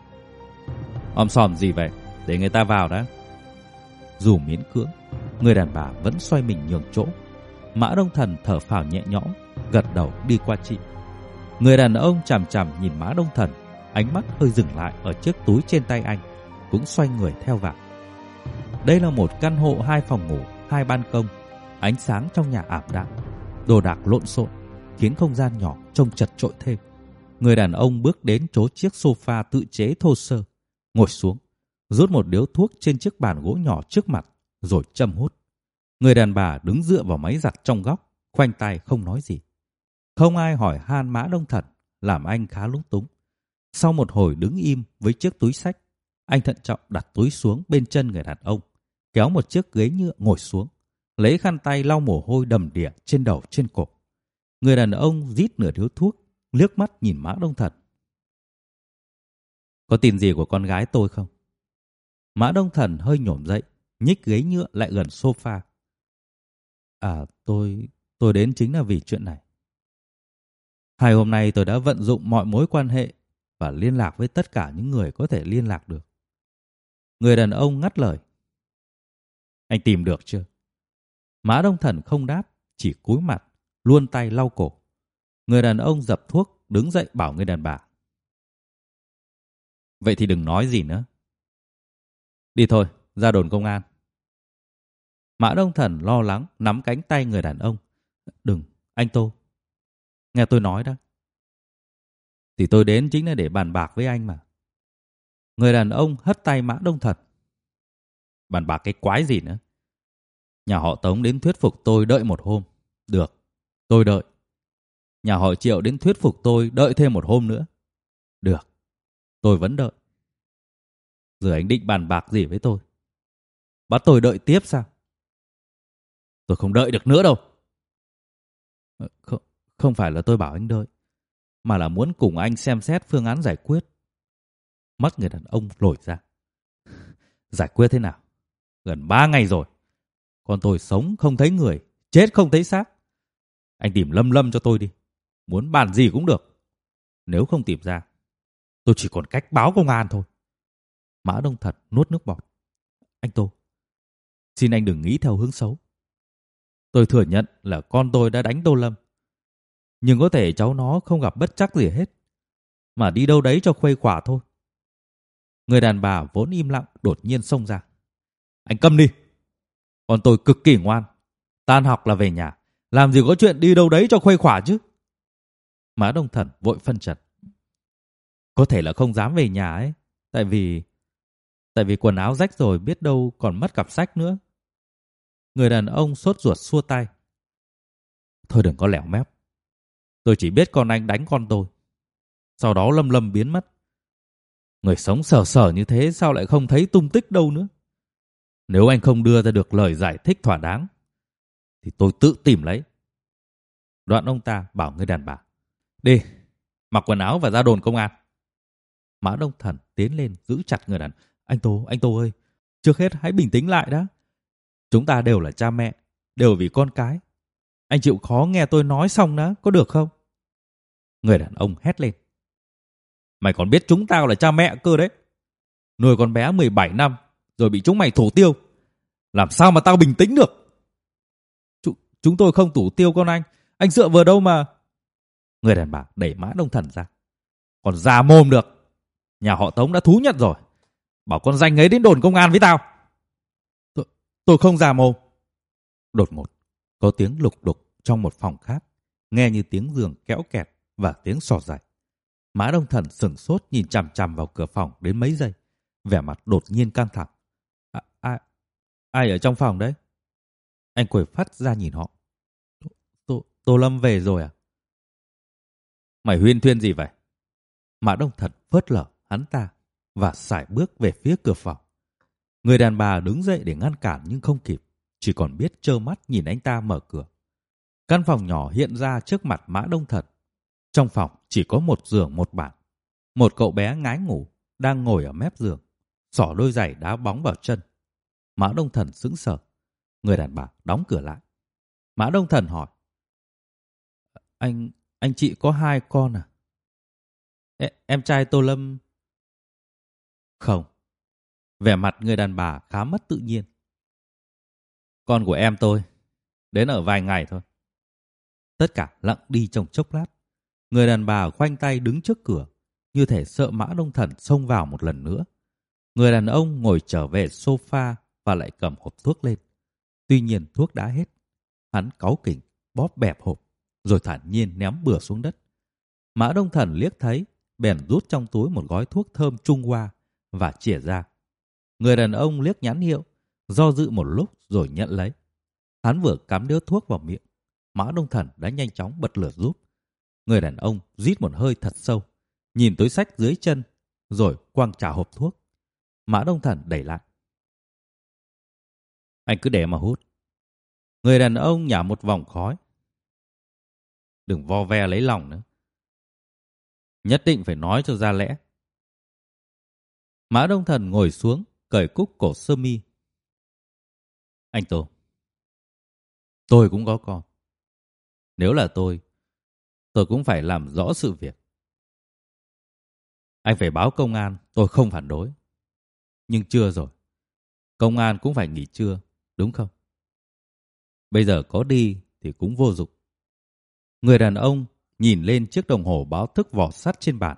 Speaker 1: Om sòm gì vậy? Để người ta vào đã. Dù miễn cưỡng, người đàn bà vẫn xoay mình nhường chỗ. Mã Đông Thần thở phào nhẹ nhõm, gật đầu đi qua chị. Người đàn ông chằm chằm nhìn Mã Đông Thần, ánh mắt hơi dừng lại ở chiếc túi trên tay anh, cũng xoay người theo vào. Đây là một căn hộ hai phòng ngủ, hai ban công. Ánh sáng trong nhà ảm đạm, đồ đạc lộn xộn, khiến không gian nhỏ trông chật chội thêm. Người đàn ông bước đến chỗ chiếc sofa tự chế thô sơ, ngồi xuống, rút một điếu thuốc trên chiếc bàn gỗ nhỏ trước mặt, rồi châm hút. Người đàn bà đứng dựa vào máy giặt trong góc, khoanh tay không nói gì. Không ai hỏi han Mã Đông Thần, làm anh khá lúng túng. Sau một hồi đứng im với chiếc túi xách, anh thận trọng đặt túi xuống bên chân người đàn ông, kéo một chiếc ghế nhựa ngồi xuống, lấy khăn tay lau mồ hôi đầm đìa trên đầu trên cổ. Người đàn ông rít nửa điếu thuốc, liếc mắt nhìn Mã Đông Thần. Có tin gì của con gái tôi không? Mã Đông Thần hơi nhổm dậy, nhích ghế nhựa lại gần sofa. À, tôi... tôi đến chính là vì chuyện này. Hai hôm nay tôi đã vận dụng mọi mối quan hệ và liên lạc với tất cả những người có thể liên lạc được. Người đàn ông ngắt lời. Anh tìm được chưa? Mã Đông Thần không đáp, chỉ cúi mặt, luôn tay lau cổ. Người đàn ông dập thuốc, đứng dậy bảo người đàn bà. Vậy thì đừng nói gì nữa. Đi thôi, ra đồn công an. Mã Đông Thần lo lắng nắm cánh tay người đàn ông. Đừng, anh Tô. Nghe tôi nói đó. Thì tôi đến chính là để bàn bạc với anh mà. Người đàn ông hất tay Mã Đông Thần. Bàn bạc cái quái gì nữa? Nhà họ Tống đến thuyết phục tôi đợi một hôm. Được, tôi đợi. Nhà họ Triệu đến thuyết phục tôi đợi thêm một hôm nữa. Được, tôi vẫn đợi. Giờ anh định bàn bạc gì với tôi? Bắt tôi đợi tiếp sao? Tôi không đợi được nữa đâu. Không, không phải là tôi bảo anh đợi, mà là muốn cùng anh xem xét phương án giải quyết. Mắt người đàn ông lồi ra. Giải quyết thế nào? Gần ba ngày rồi. Con tôi sống không thấy người, chết không thấy xác. Anh tìm Lâm Lâm cho tôi đi. Muốn bàn gì cũng được. Nếu không tìm ra, tôi chỉ còn cách báo công an thôi. Mã Đông Thần nuốt nước bọt. Anh Tô, xin anh đừng nghĩ theo hướng xấu. Tôi thừa nhận là con tôi đã đánh Tô Lâm. Nhưng có thể cháu nó không gặp bất trắc gì hết, mà đi đâu đấy cho khuây khỏa thôi. Người đàn bà vốn im lặng đột nhiên xông ra. Anh câm đi. Con tôi cực kỳ ngoan. Tan học là về nhà. Làm gì có chuyện đi đâu đấy cho khuây khỏa chứ. Mã Đông Thần vội phân trần. Có thể là không dám về nhà ấy. Tại vì... Tại vì quần áo rách rồi biết đâu còn mất cặp sách nữa. Người đàn ông sốt ruột xua tay. Thôi đừng có lẻo mép. Tôi chỉ biết con anh đánh con tôi. Sau đó Lâm Lâm biến mất. Người sống sờ sờ như thế sao lại không thấy tung tích đâu nữa. Nếu anh không đưa ra được lời giải thích thỏa đáng, thì tôi tự tìm lấy. Đoạn ông ta bảo người đàn bà. Đi, mặc quần áo và ra đồn công an. Mã Đông Thần tiến lên giữ chặt người đàn. Anh Tô, anh Tô ơi, trước hết hãy bình tĩnh lại đã. Chúng ta đều là cha mẹ, đều vì con cái. Anh chịu khó nghe tôi nói xong đã, có được không? Người đàn ông hét lên. Mày còn biết chúng tao là cha mẹ cơ đấy. Nuôi con bé mười bảy năm, rồi bị chúng mày thủ tiêu. Làm sao mà tao bình tĩnh được? Ch- chúng tôi không thủ tiêu con anh. Anh dựa vào đâu mà... Người đàn bà đẩy Mã Đông Thần ra. Còn già mồm được. Nhà họ Tống đã thú nhận rồi. Bảo con danh ấy đến đồn công an với tao. Tôi, tôi không già mồm. Đột ngột, có tiếng lục đục trong một phòng khác. Nghe như tiếng giường kéo kẹt và tiếng xò giày. Mã Đông Thần sửng sốt nhìn chằm chằm vào cửa phòng đến mấy giây. Vẻ mặt đột nhiên căng thẳng. À, ai, ai ở trong phòng đấy? Anh quẩy phát ra nhìn họ. Tô, Tô Lâm về rồi à? Mày huyên thuyên gì vậy? Mã Đông Thần phớt lờ hắn ta và sải bước về phía cửa phòng. Người đàn bà đứng dậy để ngăn cản nhưng không kịp, chỉ còn biết trơ mắt nhìn anh ta mở cửa. Căn phòng nhỏ hiện ra trước mặt Mã Đông Thần. Trong phòng chỉ có một giường một bàn. Một cậu bé ngái ngủ đang ngồi ở mép giường, xỏ đôi giày đá bóng vào chân. Mã Đông Thần sững sờ. Người đàn bà đóng cửa lại. Mã Đông Thần hỏi. Anh, anh chị có hai con à? E, em trai Tô Lâm... Không. Vẻ mặt người đàn bà khá mất tự nhiên. Con của em tôi. Đến ở vài ngày thôi. Tất cả lặng đi trong chốc lát. Người đàn bà khoanh tay đứng trước cửa, như thể sợ Mã Đông Thần xông vào một lần nữa. Người đàn ông ngồi trở về sofa và lại cầm hộp thuốc lên. Tuy nhiên thuốc đã hết. Hắn cáu kỉnh, bóp bẹp hộp, rồi thản nhiên ném bừa xuống đất. Mã Đông Thần liếc thấy, bèn rút trong túi một gói thuốc thơm Trung Hoa và chìa ra. Người đàn ông liếc nhãn hiệu, do dự một lúc rồi nhận lấy. Hắn vừa cắm điếu thuốc vào miệng, Mã Đông Thần đã nhanh chóng bật lửa giúp. Người đàn ông rít một hơi thật sâu, nhìn túi xách dưới chân, rồi quăng trả hộp thuốc. Mã Đông Thần đẩy lại. Anh cứ để mà hút. Người đàn ông nhả một vòng khói. Đừng vo ve lấy lòng nữa. Nhất định phải nói cho ra lẽ. Mã Đông Thần ngồi xuống, cởi cúc cổ sơ mi. Anh Tô, tôi cũng có con. Nếu là tôi, tôi cũng phải làm rõ sự việc. Anh phải báo công an, tôi không phản đối. Nhưng chưa rồi. Công an cũng phải nghỉ trưa, đúng không? Bây giờ có đi thì cũng vô dụng. Người đàn ông nhìn lên chiếc đồng hồ báo thức vỏ sắt trên bàn.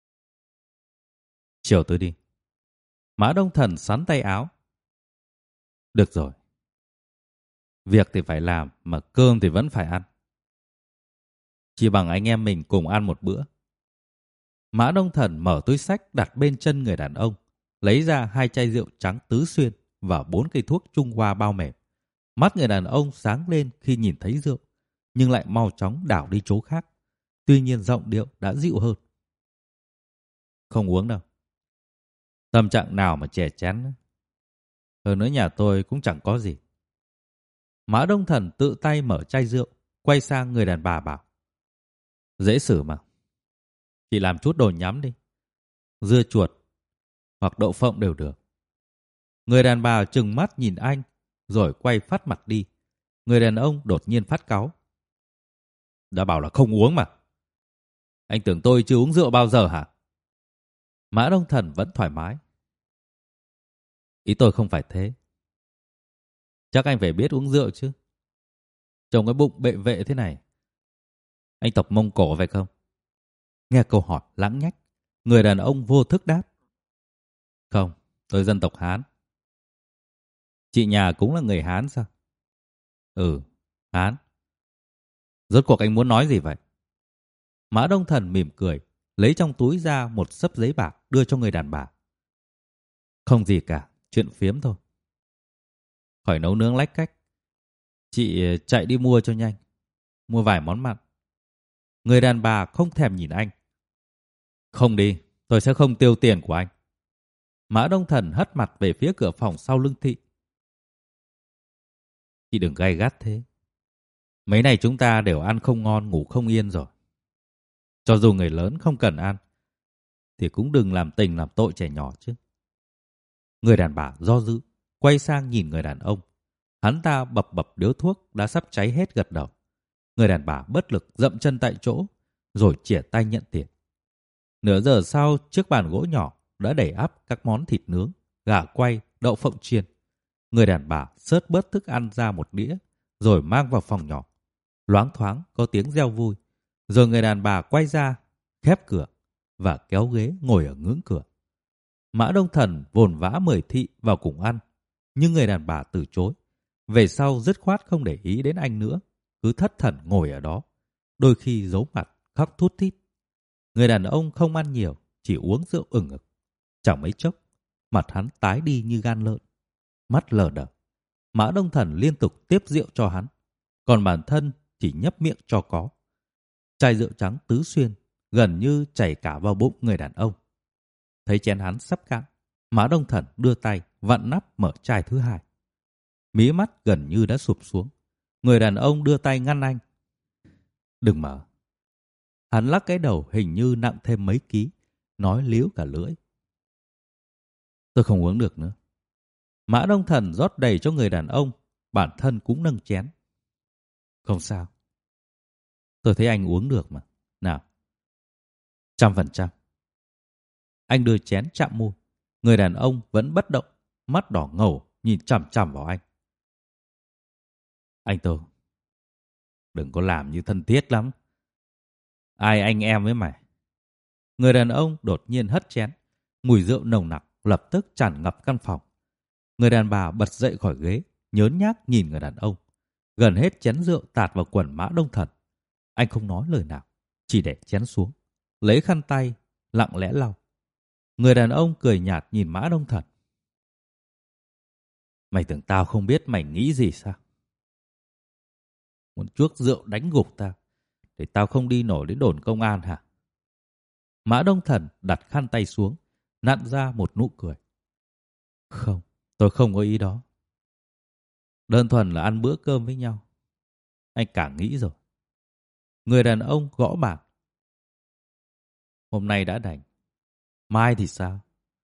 Speaker 1: Chiều tôi đi. Mã Đông Thần sắn tay áo. Được rồi. Việc thì phải làm, mà cơm thì vẫn phải ăn. Chỉ bằng anh em mình cùng ăn một bữa. Mã Đông Thần mở túi xách đặt bên chân người đàn ông, lấy ra hai chai rượu trắng tứ xuyên và bốn cây thuốc Trung Hoa bao mềm. Mắt người đàn ông sáng lên khi nhìn thấy rượu, nhưng lại mau chóng đảo đi chỗ khác. Tuy nhiên giọng điệu đã dịu hơn. Không uống đâu. Tâm trạng nào mà chè chén. Hơn nữa nhà tôi cũng chẳng có gì. Mã Đông Thần tự tay mở chai rượu, quay sang người đàn bà bảo. Dễ xử mà. Chị làm chút đồ nhắm đi. Dưa chuột hoặc đậu phộng đều được. Người đàn bà trừng mắt nhìn anh, rồi quay phát mặt đi. Người đàn ông đột nhiên phát cáu. Đã bảo là không uống mà. Anh tưởng tôi chưa uống rượu bao giờ hả? Mã Đông Thần vẫn thoải mái. Ý tôi không phải thế. Chắc anh phải biết uống rượu chứ. Trông cái bụng bệ vệ thế này. Anh tộc Mông Cổ phải không? Nghe câu hỏi lãng nhách, người đàn ông vô thức đáp. Không, tôi dân tộc Hán. Chị nhà cũng là người Hán sao? Ừ, Hán. Rốt cuộc anh muốn nói gì vậy? Mã Đông Thần mỉm cười, lấy trong túi ra một xấp giấy bạc đưa cho người đàn bà. Không gì cả, chuyện phiếm thôi. Khỏi nấu nướng lách cách. Chị chạy đi mua cho nhanh. Mua vài món mặn. Người đàn bà không thèm nhìn anh. Không đi, tôi sẽ không tiêu tiền của anh. Mã Đông Thần hất mặt về phía cửa phòng sau lưng Thị. Chị đừng gay gắt thế. Mấy này chúng ta đều ăn không ngon, ngủ không yên rồi. Cho dù người lớn không cần ăn, thì cũng đừng làm tình làm tội trẻ nhỏ chứ. Người đàn bà do dự, quay sang nhìn người đàn ông. Hắn ta bập bập điếu thuốc đã sắp cháy hết gật đầu. Người đàn bà bất lực dậm chân tại chỗ, rồi chìa tay nhận tiền. Nửa giờ sau, chiếc bàn gỗ nhỏ đã đẩy ắp các món thịt nướng, gà quay, đậu phộng chiên. Người đàn bà xớt bớt thức ăn ra một đĩa, rồi mang vào phòng nhỏ. Loáng thoáng có tiếng reo vui. Rồi người đàn bà quay ra, khép cửa và kéo ghế ngồi ở ngưỡng cửa. Mã Đông Thần vồn vã mời Thị vào cùng ăn, nhưng người đàn bà từ chối. Về sau dứt khoát không để ý đến anh nữa, cứ thất thần ngồi ở đó, đôi khi giấu mặt khóc thút thít. Người đàn ông không ăn nhiều, chỉ uống rượu ửng ực. Chẳng mấy chốc, mặt hắn tái đi như gan lợn, mắt lờ đờ. Mã Đông Thần liên tục tiếp rượu cho hắn, còn bản thân chỉ nhấp miệng cho có. Chai rượu trắng tứ xuyên gần như chảy cả vào bụng người đàn ông. Thấy chén hắn sắp cạn, Mã Đông Thần đưa tay vặn nắp mở chai thứ hai. Mí mắt gần như đã sụp xuống. Người đàn ông đưa tay ngăn anh. Đừng mở. Hắn lắc cái đầu hình như nặng thêm mấy ký, nói líu cả lưỡi. Tôi không uống được nữa. Mã Đông Thần rót đầy cho người đàn ông, bản thân cũng nâng chén. Không sao. Tôi thấy anh uống được mà. Nào. Trăm phần trăm. Anh đưa chén chạm môi. Người đàn ông vẫn bất động, mắt đỏ ngầu nhìn chằm chằm vào anh. Anh Tô, đừng có làm như thân thiết lắm. Ai anh em với mày? Người đàn ông đột nhiên hất chén. Mùi rượu nồng nặc lập tức tràn ngập căn phòng. Người đàn bà bật dậy khỏi ghế, nhớn nhác nhìn người đàn ông. Gần hết chén rượu tạt vào quần Mã Đông Thần. Anh không nói lời nào, chỉ để chén xuống, lấy khăn tay, lặng lẽ lau. Người đàn ông cười nhạt nhìn Mã Đông Thần. Mày tưởng tao không biết mày nghĩ gì sao? Muốn chuốc rượu đánh gục tao, để tao không đi nổi đến đồn công an hả? Mã Đông Thần đặt khăn tay xuống, nặn ra một nụ cười. Không, tôi không có ý đó. Đơn thuần là ăn bữa cơm với nhau. Anh càng nghĩ rồi. Người đàn ông gõ bàn. Hôm nay đã đành. Mai thì sao?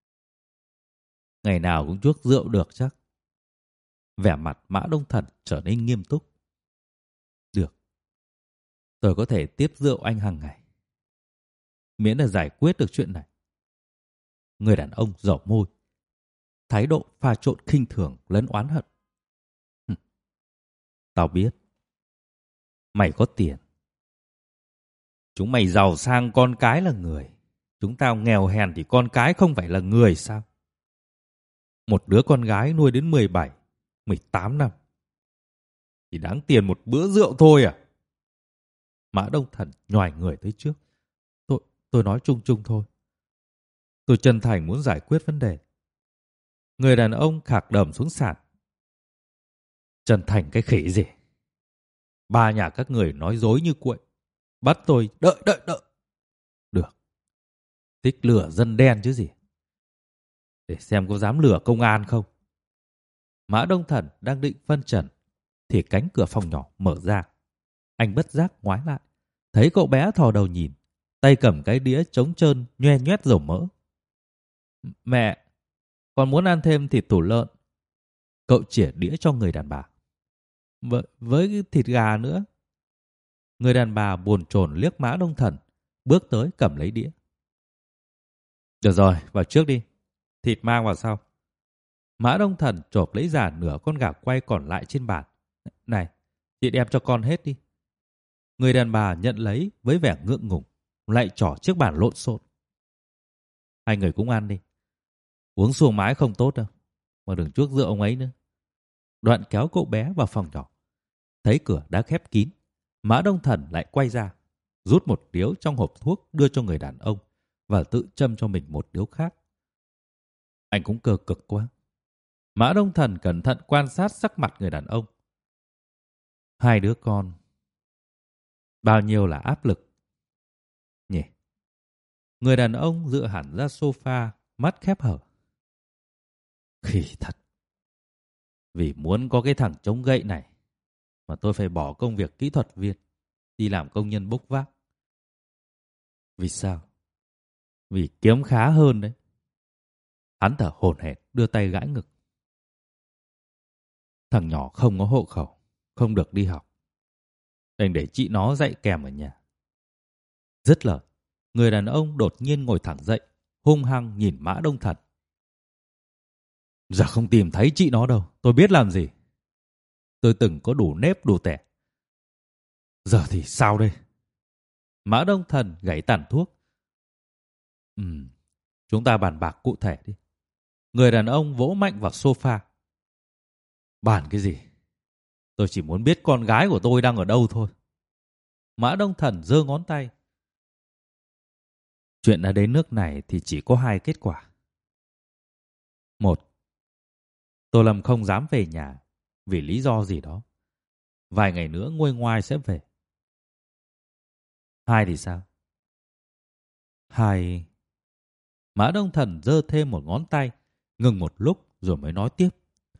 Speaker 1: Ngày nào cũng chuốc rượu được chắc. Vẻ mặt Mã Đông Thần trở nên nghiêm túc. Được. Tôi có thể tiếp rượu anh hàng ngày. Miễn là giải quyết được chuyện này. Người đàn ông dở môi. Thái độ pha trộn khinh thường lẫn oán hận. Hừm. Tao biết. Mày có tiền. Chúng mày giàu sang con cái là người. Chúng tao nghèo hèn thì con cái không phải là người sao? Một đứa con gái nuôi đến mười bảy, mười tám năm. Chỉ đáng tiền một bữa rượu thôi à? Mã Đông Thần nhoài người tới trước. Tôi, tôi nói chung chung thôi. Tôi chân thành muốn giải quyết vấn đề. Người đàn ông khạc đờm xuống sàn. Chân thành cái khỉ gì? Ba nhà các người nói dối như cuội. Bắt tôi đợi đợi đợi. Được. Tích lửa dân đen chứ gì. Để xem có dám lừa công an không. Mã Đông Thần đang định phân trần thì cánh cửa phòng nhỏ mở ra. Anh bất giác ngoái lại. Thấy cậu bé thò đầu nhìn. Tay cầm cái đĩa trống trơn nhoe nhoét dầu mỡ. Mẹ, con muốn ăn thêm thịt tủ lợn. Cậu chĩa đĩa cho người đàn bà. Với, với cái thịt gà nữa. Người đàn bà bồn chồn liếc Mã Đông Thần. Bước tới cầm lấy đĩa. Được rồi, vào trước đi. Thịt mang vào sau. Mã Đông Thần chộp lấy giả nửa con gà quay còn lại trên bàn. Này, chị đem cho con hết đi. Người đàn bà nhận lấy với vẻ ngượng ngùng, lại trỏ chiếc bàn lộn xộn. Hai người cũng ăn đi. Uống xuồng mái không tốt đâu, mà đừng chuốc rượu ông ấy nữa. Đoạn kéo cậu bé vào phòng nhỏ. Thấy cửa đã khép kín, Mã Đông Thần lại quay ra, rút một điếu trong hộp thuốc đưa cho người đàn ông và tự châm cho mình một điếu khác. Anh cũng cơ cực quá. Mã Đông Thần cẩn thận quan sát sắc mặt người đàn ông. Hai đứa con. Bao nhiêu là áp lực. Nhỉ? Người đàn ông dựa hẳn ra sofa, mắt khép hở. Khỉ thật. Vì muốn có cái thằng chống gậy này mà tôi phải bỏ công việc kỹ thuật viên, đi làm công nhân bốc vác. Vì sao? Vì kiếm khá hơn đấy. Hắn thở hổn hển đưa tay gãi ngực. Thằng nhỏ không có hộ khẩu, không được đi học. Đành để chị nó dạy kèm ở nhà. Dứt lời, người đàn ông đột nhiên ngồi thẳng dậy, hung hăng nhìn Mã Đông Thần. Giờ không tìm thấy chị nó đâu, tôi biết làm gì. Tôi từng có đủ nếp đủ tẻ. Giờ thì sao đây? Mã Đông Thần gãy tàn thuốc. Ừm, chúng ta bàn bạc cụ thể đi. Người đàn ông vỗ mạnh vào sofa. Bàn cái gì? Tôi chỉ muốn biết con gái của tôi đang ở đâu thôi. Mã Đông Thần giơ ngón tay. Chuyện đã đến nước này thì chỉ có hai kết quả. Một, Tô Lâm không dám về nhà vì lý do gì đó. Vài ngày nữa nguôi ngoai sẽ về. Hai thì sao? Hai... Mã Đông Thần giơ thêm một ngón tay, ngừng một lúc rồi mới nói tiếp.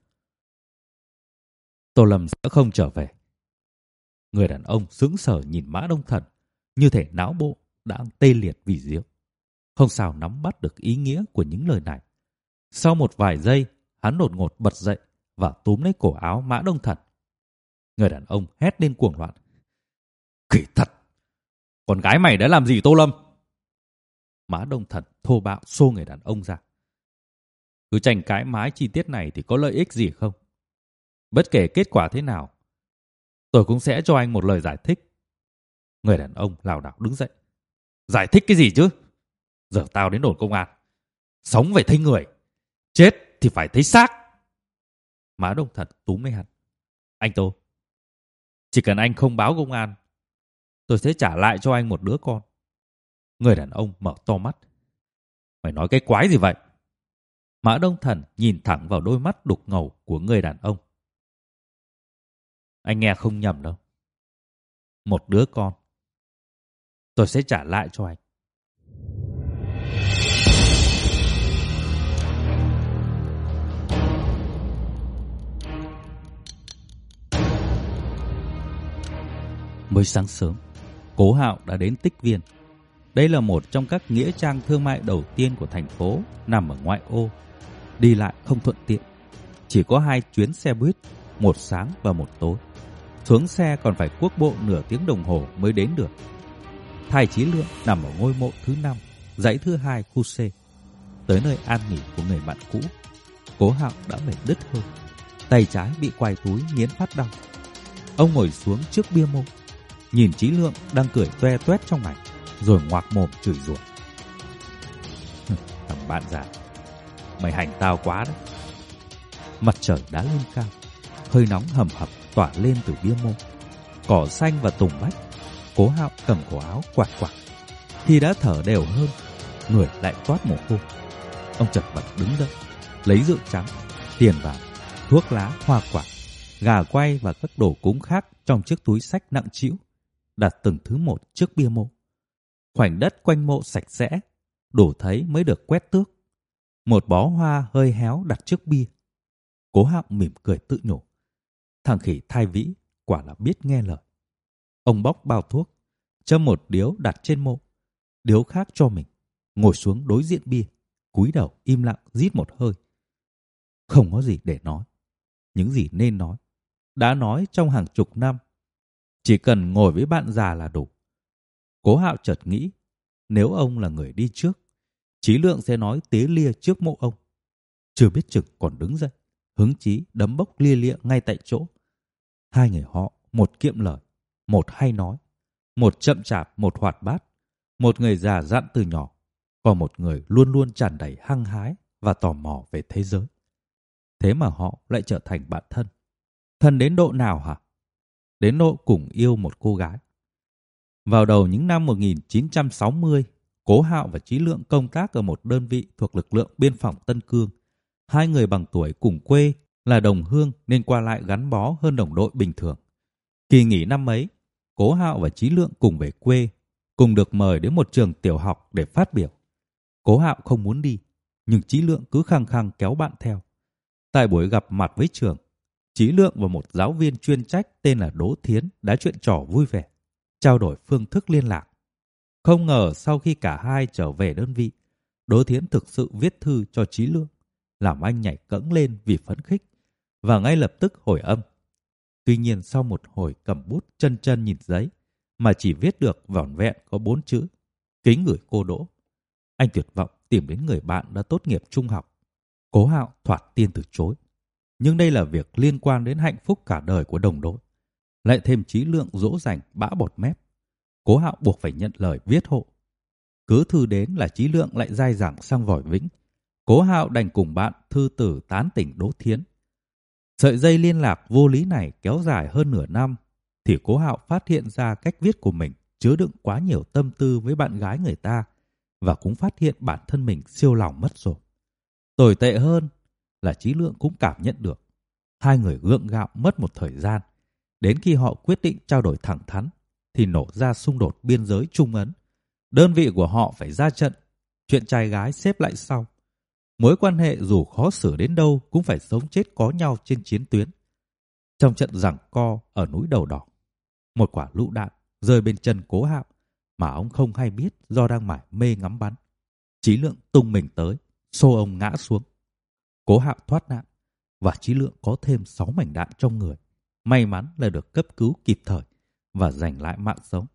Speaker 1: Tô Lâm sẽ không trở về. Người đàn ông sững sờ nhìn Mã Đông Thần, như thể não bộ đã tê liệt vì rượu. Không sao nắm bắt được ý nghĩa của những lời này. Sau một vài giây, hắn đột ngột bật dậy và túm lấy cổ áo Mã Đông Thần. Người đàn ông hét lên cuồng loạn. Khỉ thật! Con gái mày đã làm gì Tô Lâm? Mã Đông Thần thô bạo xô người đàn ông ra. Cứ tranh cãi mãi chi tiết này thì có lợi ích gì không? Bất kể kết quả thế nào, tôi cũng sẽ cho anh một lời giải thích. Người đàn ông lảo đảo đứng dậy. Giải thích cái gì chứ? Giờ tao đến đồn công an. Sống phải thấy người, chết thì phải thấy xác. Mã Đông Thần túm lấy hắn. Anh Tô, chỉ cần anh không báo công an, tôi sẽ trả lại cho anh một đứa con. Người đàn ông mở to mắt. Mày nói cái quái gì vậy? Mã Đông Thần nhìn thẳng vào đôi mắt đục ngầu của người đàn ông. Anh nghe không nhầm đâu. Một đứa con. Tôi sẽ trả lại cho anh. Mới sáng sớm, Cố Hạo đã đến Tích Viên. Đây là một trong các nghĩa trang thương mại đầu tiên của thành phố, nằm ở ngoại ô. Đi lại không thuận tiện, chỉ có hai chuyến xe buýt, một sáng và một tối. Xuống xe còn phải cuốc bộ nửa tiếng đồng hồ mới đến được. Thai Chí Lượng nằm ở ngôi mộ thứ năm, dãy thứ hai khu C. Tới nơi an nghỉ của người bạn cũ, Cố Hạo đã mệt đứt hơi, tay trái bị quai túi nghiến phát đau. Ông ngồi xuống trước bia mộ, nhìn Chí Lượng đang cười toe toét trong ảnh, rồi ngoạc mồm chửi rủa. Thằng bạn già, mày hành tao quá đấy. Mặt trời đã lên cao, hơi nóng hầm hập tỏa lên từ bia mộ. Cỏ xanh và tùng bách. Cố Hạo cầm cổ áo quạt quạt, thì đã thở đều hơn, người lại toát mồ hôi. Ông chật vật đứng dậy, lấy rượu trắng, tiền vàng, thuốc lá, hoa quả, gà quay và các đồ cúng khác trong chiếc túi xách nặng trĩu, đặt từng thứ một trước bia mộ. Khoảnh đất quanh mộ sạch sẽ, đủ thấy mới được quét tước. Một bó hoa hơi héo đặt trước bia. Cố Hạo mỉm cười tự nhủ, thằng khỉ Thai Vĩ quả là biết nghe lời. Ông bóc bao thuốc, châm một điếu đặt trên mộ, điếu khác cho mình, ngồi xuống đối diện bia, cúi đầu im lặng rít một hơi. Không có gì để nói, những gì nên nói đã nói trong hàng chục năm, chỉ cần ngồi với bạn già là đủ. Cố Hạo chợt nghĩ, nếu ông là người đi trước, Chí Lượng sẽ nói tía lia trước mộ ông. Chưa biết chừng còn đứng dậy, hứng chí đấm bốc lia lịa ngay tại chỗ. Hai người họ, một kiệm lời, một hay nói, một chậm chạp, một hoạt bát, một người già dặn từ nhỏ, còn một người luôn luôn tràn đầy hăng hái và tò mò về thế giới. Thế mà họ lại trở thành bạn thân. Thân đến độ nào hả? Đến độ cùng yêu một cô gái. Vào đầu những năm một nghìn chín trăm sáu mươi, Cố Hạo và Chí Lượng công tác ở một đơn vị thuộc lực lượng biên phòng Tân Cương. Hai người bằng tuổi cùng quê, là đồng hương nên qua lại gắn bó hơn đồng đội bình thường. Kỳ nghỉ năm ấy, Cố Hạo và Chí Lượng cùng về quê, cùng được mời đến một trường tiểu học để phát biểu. Cố Hạo không muốn đi, nhưng Chí Lượng cứ khăng khăng kéo bạn theo. Tại buổi gặp mặt với trường, Chí Lượng và một giáo viên chuyên trách tên là Đỗ Thiến đã chuyện trò vui vẻ, trao đổi phương thức liên lạc. Không ngờ sau khi cả hai trở về đơn vị, Đỗ Thiến thực sự viết thư cho Chí Lượng, làm anh nhảy cẫng lên vì phấn khích và ngay lập tức hồi âm. Tuy nhiên sau một hồi cầm bút chân chân nhìn giấy mà chỉ viết được vỏn vẹn có bốn chữ: kính gửi cô Đỗ. Anh tuyệt vọng tìm đến người bạn đã tốt nghiệp trung học. Cố Hạo thoạt tiên từ chối, nhưng đây là việc liên quan đến hạnh phúc cả đời của đồng đội. Lại thêm Chí Lượng dỗ dành bã bột mép, Cố Hạo buộc phải nhận lời viết hộ. Cứ thư đến là Chí Lượng lại dai dẳng sang vòi vĩnh. Cố Hạo đành cùng bạn thư tử tán tỉnh Đỗ Thiến. Sợi dây liên lạc vô lý này kéo dài hơn nửa năm, thì Cố Hạo phát hiện ra cách viết của mình chứa đựng quá nhiều tâm tư với bạn gái người ta, và cũng phát hiện bản thân mình siêu lòng mất rồi. Tồi tệ hơn là Chí Lượng cũng cảm nhận được. Hai người gượng gạo mất một thời gian, đến khi họ quyết định trao đổi thẳng thắn thì nổ ra xung đột biên giới Trung Ấn. Đơn vị của họ phải ra trận, chuyện trai gái xếp lại sau. Mối quan hệ dù khó xử đến đâu cũng phải sống chết có nhau trên chiến tuyến. Trong trận giằng co ở núi Đầu Đỏ, một quả lựu đạn rơi bên chân Cố Hạo mà ông không hay biết do đang mải mê ngắm bắn. Chí Lượng tung mình tới, xô ông ngã xuống. Cố Hạo thoát nạn và Chí Lượng có thêm sáu mảnh đạn trong người. May mắn là được cấp cứu kịp thời và giành lại mạng sống.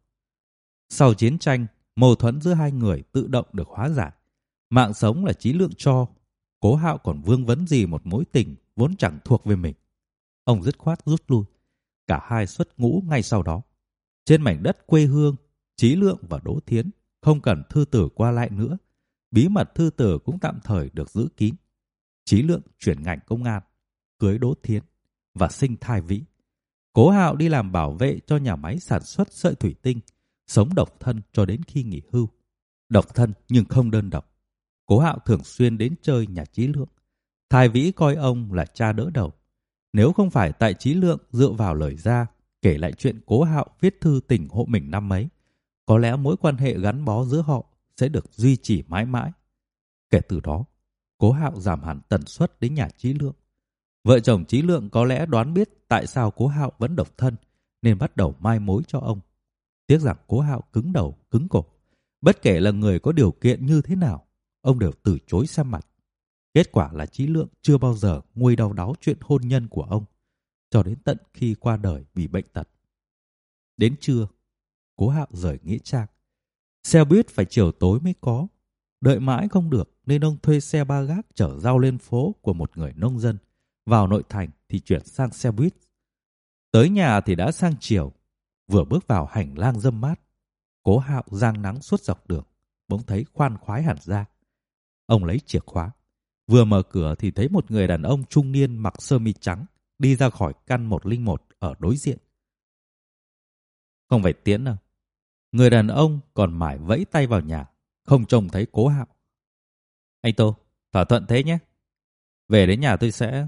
Speaker 1: Sau chiến tranh, mâu thuẫn giữa hai người tự động được hóa giải. Mạng sống là Chí Lượng cho, Cố Hạo còn vương vấn gì một mối tình vốn chẳng thuộc về mình. Ông dứt khoát rút lui. Cả hai xuất ngũ ngay sau đó. Trên mảnh đất quê hương, Chí Lượng và Đỗ Thiến không cần thư tử qua lại nữa. Bí mật thư tử cũng tạm thời được giữ kín. Chí Lượng chuyển ngành công an, cưới Đỗ Thiến và sinh Thai Vĩ. Cố Hạo đi làm bảo vệ cho nhà máy sản xuất sợi thủy tinh, sống độc thân cho đến khi nghỉ hưu. Độc thân nhưng không đơn độc. Cố Hạo thường xuyên đến chơi nhà Chí Lượng. Thai Vĩ coi ông là cha đỡ đầu. Nếu không phải tại Chí Lượng dựa vào lời ra kể lại chuyện Cố Hạo viết thư tình hộ mình năm ấy, có lẽ mối quan hệ gắn bó giữa họ sẽ được duy trì mãi mãi. Kể từ đó, Cố Hạo giảm hẳn tần suất đến nhà Chí Lượng. Vợ chồng Chí Lượng có lẽ đoán biết tại sao Cố Hạo vẫn độc thân, nên bắt đầu mai mối cho ông. Tiếc rằng Cố Hạo cứng đầu, cứng cổ. Bất kể là người có điều kiện như thế nào, ông đều từ chối xem mặt. Kết quả là Chí Lượng chưa bao giờ nguôi đau đáu chuyện hôn nhân của ông, cho đến tận khi qua đời vì bệnh tật. Đến trưa, Cố Hạo rời nghĩa trang. Xe buýt phải chiều tối mới có. Đợi mãi không được nên ông thuê xe ba gác chở rau lên phố của một người nông dân. Vào nội thành thì chuyển sang xe buýt. Tới nhà thì đã sang chiều. Vừa bước vào hành lang râm mát, Cố Hạo giang nắng suốt dọc đường, bỗng thấy khoan khoái hẳn ra. Ông lấy chìa khóa. Vừa mở cửa thì thấy một người đàn ông trung niên mặc sơ mi trắng đi ra khỏi căn một không một ở đối diện. Không phải Tiến đâu. Người đàn ông còn mải vẫy tay vào nhà, không trông thấy Cố Hạo. Anh Tô, thỏa thuận thế nhé. Về đến nhà tôi sẽ...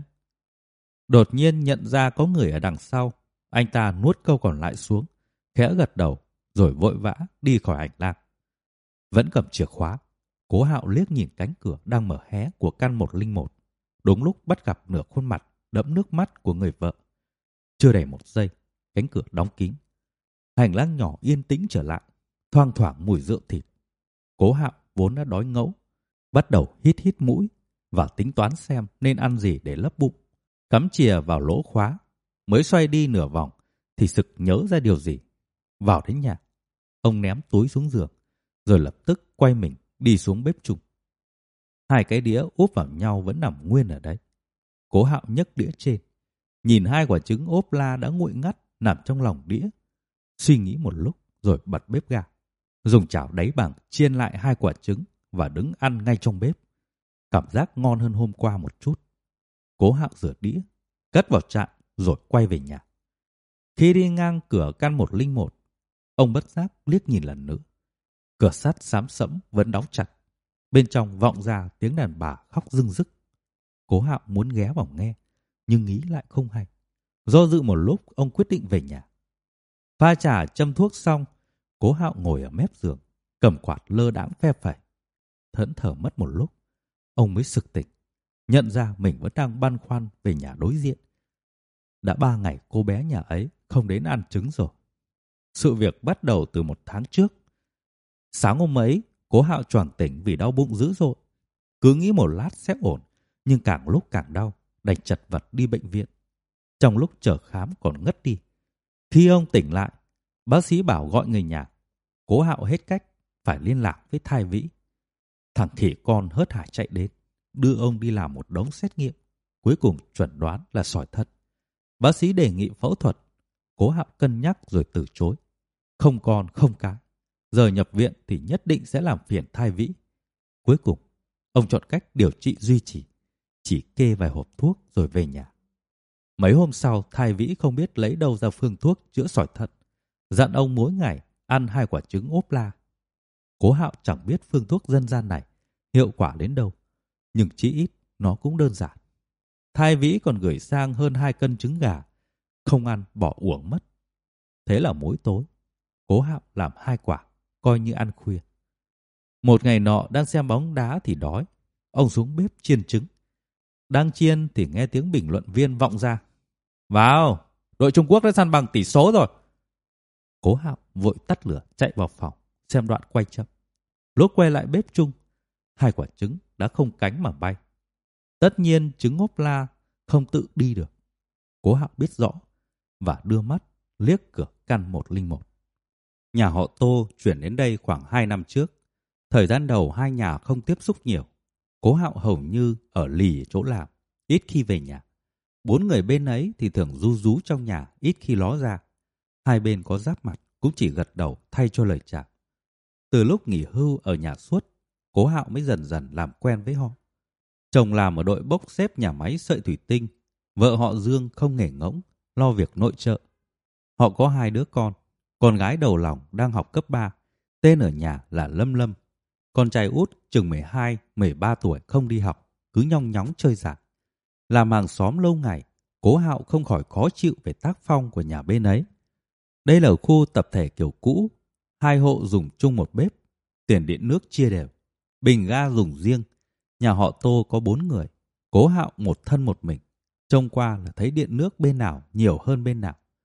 Speaker 1: Đột nhiên nhận ra có người ở đằng sau, anh ta nuốt câu còn lại xuống, khẽ gật đầu, rồi vội vã đi khỏi hành lang. Vẫn cầm chìa khóa, Cố Hạo liếc nhìn cánh cửa đang mở hé của căn một không một. Đúng lúc bắt gặp nửa khuôn mặt đẫm nước mắt của người vợ. Chưa đầy một giây, cánh cửa đóng kín. Hành lang nhỏ yên tĩnh trở lại, thoang thoảng mùi rượu thịt. Cố Hạo vốn đã đói ngấu, bắt đầu hít hít mũi và tính toán xem nên ăn gì để lấp bụng. Cắm chìa vào lỗ khóa, mới xoay đi nửa vòng thì sực nhớ ra điều gì. Vào đến nhà, ông ném túi xuống giường, rồi lập tức quay mình đi xuống bếp chung. Hai cái đĩa úp vào nhau vẫn nằm nguyên ở đấy. Cố Hạo nhấc đĩa trên, nhìn hai quả trứng ốp la đã nguội ngắt nằm trong lòng đĩa. Suy nghĩ một lúc rồi bật bếp ga, dùng chảo đáy bằng chiên lại hai quả trứng và đứng ăn ngay trong bếp. Cảm giác ngon hơn hôm qua một chút. Cố Hạo rửa đĩa, cất vào chạn rồi quay về nhà. Khi đi ngang cửa căn một không một, ông bất giác liếc nhìn lần nữa. Cửa sắt xám sẫm vẫn đóng chặt. Bên trong vọng ra tiếng đàn bà khóc rưng rức. Cố Hạo muốn ghé vào nghe, nhưng nghĩ lại không hay. Do dự một lúc, ông quyết định về nhà. Pha trà châm thuốc xong, Cố Hạo ngồi ở mép giường, cầm quạt lơ đãng phe phẩy. Thẫn thờ mất một lúc, ông mới sực tỉnh, nhận ra mình vẫn đang băn khoăn về nhà đối diện. Đã ba ngày cô bé nhà ấy không đến ăn trứng rồi. Sự việc bắt đầu từ một tháng trước. Sáng hôm ấy, Cố Hạo choàng tỉnh vì đau bụng dữ dội. Cứ nghĩ một lát sẽ ổn, nhưng càng lúc càng đau, đành chật vật đi bệnh viện. Trong lúc chờ khám còn ngất đi. Khi ông tỉnh lại, bác sĩ bảo gọi người nhà. Cố Hạo hết cách, phải liên lạc với Thai Vĩ. Thằng khỉ con hớt hải chạy đến, đưa ông đi làm một đống xét nghiệm. Cuối cùng chuẩn đoán là sỏi thận. Bác sĩ đề nghị phẫu thuật. Cố Hạo cân nhắc rồi từ chối. Không con không cái. Giờ nhập viện thì nhất định sẽ làm phiền Thai Vĩ. Cuối cùng, ông chọn cách điều trị duy trì. Chỉ kê vài hộp thuốc rồi về nhà. Mấy hôm sau, Thai Vĩ không biết lấy đâu ra phương thuốc chữa sỏi thận. Dặn ông mỗi ngày ăn hai quả trứng ốp la. Cố Hạo chẳng biết phương thuốc dân gian này hiệu quả đến đâu, nhưng chí ít nó cũng đơn giản. Thai Vĩ còn gửi sang hơn hai cân trứng gà, không ăn bỏ uổng mất. Thế là mỗi tối, Cố Hạo làm hai quả, coi như ăn khuya. Một ngày nọ đang xem bóng đá thì đói, ông xuống bếp chiên trứng. Đang chiên thì nghe tiếng bình luận viên vọng ra. Vào, đội Trung Quốc đã săn bằng tỷ số rồi. Cố Hạo vội tắt lửa chạy vào phòng, xem đoạn quay chậm. Lúc quay lại bếp chung, hai quả trứng đã không cánh mà bay. Tất nhiên trứng ốp la không tự đi được. Cố Hạo biết rõ và đưa mắt liếc cửa căn một không một. Nhà họ Tô chuyển đến đây khoảng hai năm trước. Thời gian đầu hai nhà không tiếp xúc nhiều. Cố Hạo hầu như ở lì chỗ làm, ít khi về nhà. Bốn người bên ấy thì thường ru rú trong nhà, ít khi ló ra. Hai bên có giáp mặt cũng chỉ gật đầu thay cho lời chào. Từ lúc nghỉ hưu ở nhà suốt, Cố Hạo mới dần dần làm quen với họ. Chồng làm ở đội bốc xếp nhà máy sợi thủy tinh. Vợ họ Dương không nghề ngỗng, lo việc nội trợ. Họ có hai đứa con. Con gái đầu lòng đang học cấp ba, tên ở nhà là Lâm Lâm. Con trai út chừng mười hai, mười ba tuổi không đi học, cứ nhong nhóng chơi giải. Làm hàng xóm lâu ngày, Cố Hạo không khỏi khó chịu về tác phong của nhà bên ấy. Đây là khu tập thể kiểu cũ, hai hộ dùng chung một bếp, tiền điện nước chia đều, bình ga dùng riêng. Nhà họ Tô có bốn người, Cố Hạo một thân một mình, trông qua là thấy điện nước bên nào nhiều hơn bên nào.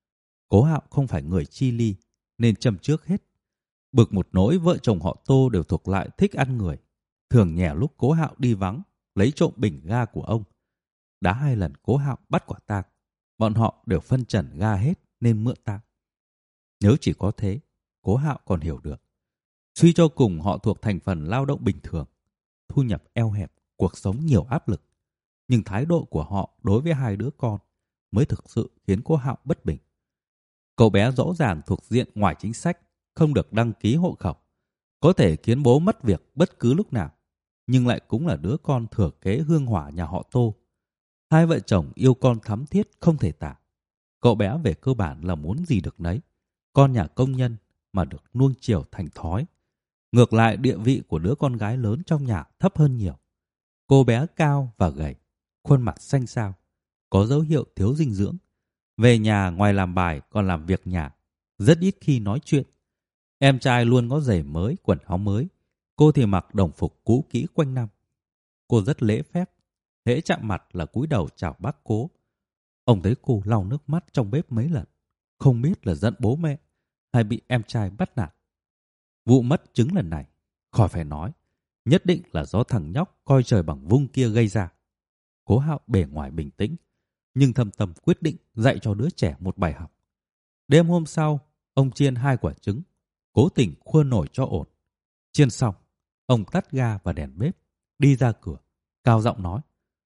Speaker 1: Cố Hạo không phải người chi ly nên châm trước hết. Bực một nỗi vợ chồng họ Tô đều thuộc lại thích ăn người. Thường nhè lúc Cố Hạo đi vắng lấy trộm bình ga của ông. Đã hai lần Cố Hạo bắt quả tang, bọn họ đều phân trần ga hết nên mượn tang. Nếu chỉ có thế, Cố Hạo còn hiểu được. Suy cho cùng họ thuộc thành phần lao động bình thường, thu nhập eo hẹp, cuộc sống nhiều áp lực. Nhưng thái độ của họ đối với hai đứa con mới thực sự khiến Cố Hạo bất bình. Cậu bé rõ ràng thuộc diện ngoài chính sách, không được đăng ký hộ khẩu, có thể khiến bố mất việc bất cứ lúc nào, nhưng lại cũng là đứa con thừa kế hương hỏa nhà họ Tô. Hai vợ chồng yêu con thắm thiết không thể tả. Cậu bé về cơ bản là muốn gì được nấy, con nhà công nhân mà được nuông chiều thành thói. Ngược lại, địa vị của đứa con gái lớn trong nhà thấp hơn nhiều. Cô bé cao và gầy, khuôn mặt xanh xao, có dấu hiệu thiếu dinh dưỡng. Về nhà ngoài làm bài còn làm việc nhà, rất ít khi nói chuyện. Em trai luôn có giày mới, quần áo mới. Cô thì mặc đồng phục cũ kỹ quanh năm. Cô rất lễ phép, hễ chạm mặt là cúi đầu chào bác Cố. Ông thấy cô lau nước mắt trong bếp mấy lần, không biết là giận bố mẹ hay bị em trai bắt nạt. Vụ mất trứng lần này, khỏi phải nói, nhất định là do thằng nhóc coi trời bằng vung kia gây ra. Cố Hạo bề ngoài bình tĩnh, nhưng thâm tâm quyết định dạy cho đứa trẻ một bài học. Đêm hôm sau, ông chiên hai quả trứng, cố tình khua nổi cho ổn. Chiên xong, ông tắt ga và đèn bếp, đi ra cửa, cao giọng nói: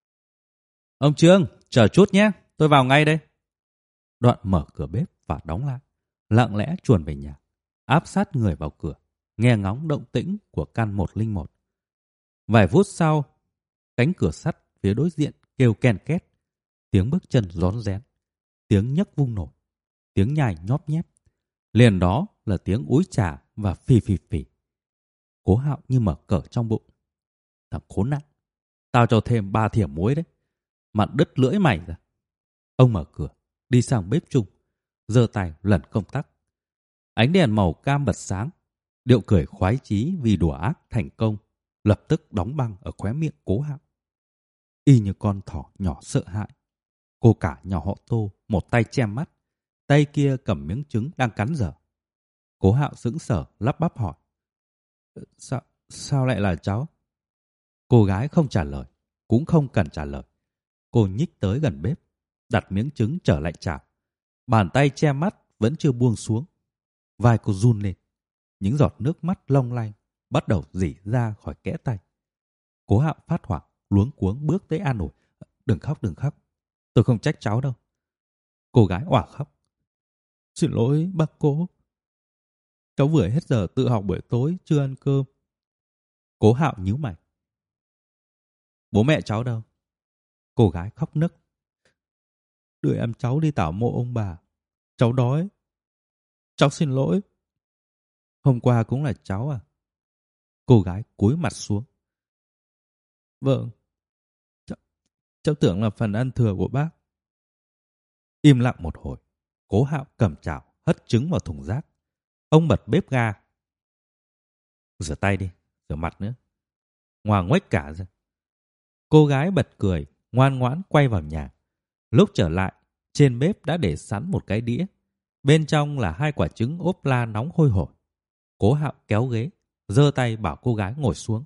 Speaker 1: "Ông Trương, chờ chút nhé, tôi vào ngay đây." Đoạn mở cửa bếp và đóng lại, lặng lẽ chuồn về nhà, áp sát người vào cửa, nghe ngóng động tĩnh của căn một linh một. Vài phút sau, cánh cửa sắt phía đối diện kêu ken két, tiếng bước chân rón rén, tiếng nhấc vung nổi, tiếng nhai nhóp nhép. Liền đó là tiếng úi chà và phì phì phì. Cố Hạo như mở cờ trong bụng: "Thằng khốn nạn, tao cho thêm ba thìa muối đấy, mặn đứt lưỡi mày ra." Ông mở cửa, đi sang bếp chung, giơ tay lần công tắc. Ánh đèn màu cam bật sáng, điệu cười khoái chí vì đùa ác thành công lập tức đóng băng ở khóe miệng Cố Hạo. Y như con thỏ nhỏ sợ hãi, cô cả nhà họ Tô một tay che mắt, tay kia cầm miếng trứng đang cắn dở. Cố Hạo sững sờ lắp bắp hỏi: Sao, sao lại là cháu? Cô gái không trả lời, cũng không cần trả lời. Cô nhích tới gần bếp, đặt miếng trứng trở lại chảo. Bàn tay che mắt vẫn chưa buông xuống. Vai cô run lên, những giọt nước mắt long lanh bắt đầu rỉ ra khỏi kẽ tay. Cố Hạo phát hoảng, luống cuống bước tới an ủi: "Đừng khóc, đừng khóc, tôi không trách cháu đâu." Cô gái òa khóc: "Xin lỗi bác Cố, cháu vừa hết giờ tự học buổi tối, chưa ăn cơm." Cố Hạo nhíu mày: "Bố mẹ cháu đâu?" Cô gái khóc nức: "Đưa em cháu đi tảo mộ ông bà, cháu đói. Cháu xin lỗi." "Hôm qua cũng là cháu à?" Cô gái cúi mặt xuống: "Vâng, cháu, cháu tưởng là phần ăn thừa của bác." Im lặng một hồi, Cố Hạo cầm chảo hất trứng vào thùng rác. Ông bật bếp ga: "Rửa tay đi, rửa mặt nữa, ngoà nguếch cả ra." Cô gái bật cười, ngoan ngoãn quay vào nhà. Lúc trở lại, trên bếp đã để sẵn một cái đĩa. Bên trong là hai quả trứng ốp la nóng hôi hổi. Cố Hạo kéo ghế, giơ tay bảo cô gái ngồi xuống: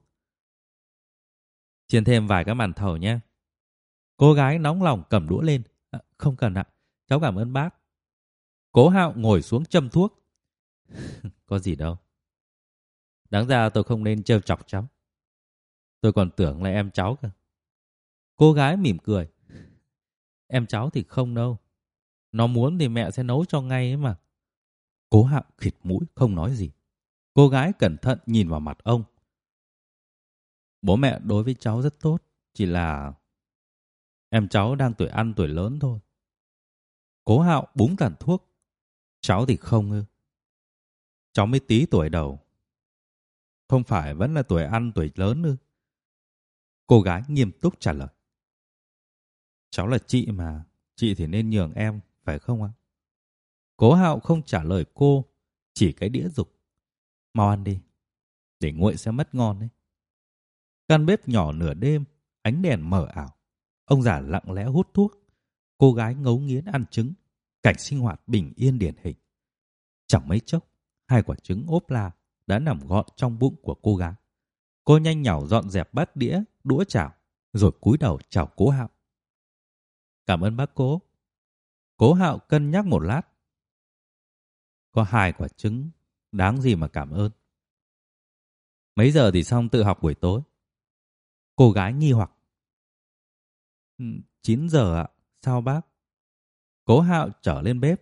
Speaker 1: "Chiên thêm vài cái màn thầu nhé." Cô gái nóng lòng cầm đũa lên: "À, không cần ạ, cháu cảm ơn bác." Cố Hạo ngồi xuống châm thuốc: "Có gì đâu. Đáng ra tôi không nên trêu chọc cháu. Tôi còn tưởng là em cháu cơ." Cô gái mỉm cười: "Em cháu thì không đâu. Nó muốn thì mẹ sẽ nấu cho ngay ấy mà." Cố Hạo khịt mũi không nói gì. Cô gái cẩn thận nhìn vào mặt ông: "Bố mẹ đối với cháu rất tốt, chỉ là em cháu đang tuổi ăn tuổi lớn thôi." Cố Hạo búng tàn thuốc: "Cháu thì không ư? Cháu mới tí tuổi đầu, không phải vẫn là tuổi ăn tuổi lớn ư?" Cô gái nghiêm túc trả lời: "Cháu là chị mà, chị thì nên nhường em, phải không ạ?" Cố Hạo không trả lời cô, chỉ cái đĩa dục: "Mau ăn đi, để nguội sẽ mất ngon đấy." Căn bếp nhỏ nửa đêm, ánh đèn mờ ảo. Ông già lặng lẽ hút thuốc. Cô gái ngấu nghiến ăn trứng. cảnh sinh hoạt bình yên điển hình. Chẳng mấy chốc, hai quả trứng ốp la đã nằm gọn trong bụng của cô gái. Cô nhanh nhảu dọn dẹp bát đĩa, đũa chảo, rồi cúi đầu chào Cố Hạo. Cảm ơn bác Cố. Cố Hạo cân nhắc một lát. Có hai quả trứng, đáng gì mà cảm ơn. Mấy giờ thì xong tự học buổi tối? Cô gái nghi hoặc. Ừ, chín giờ ạ, sao bác? Cố Hạo trở lên bếp.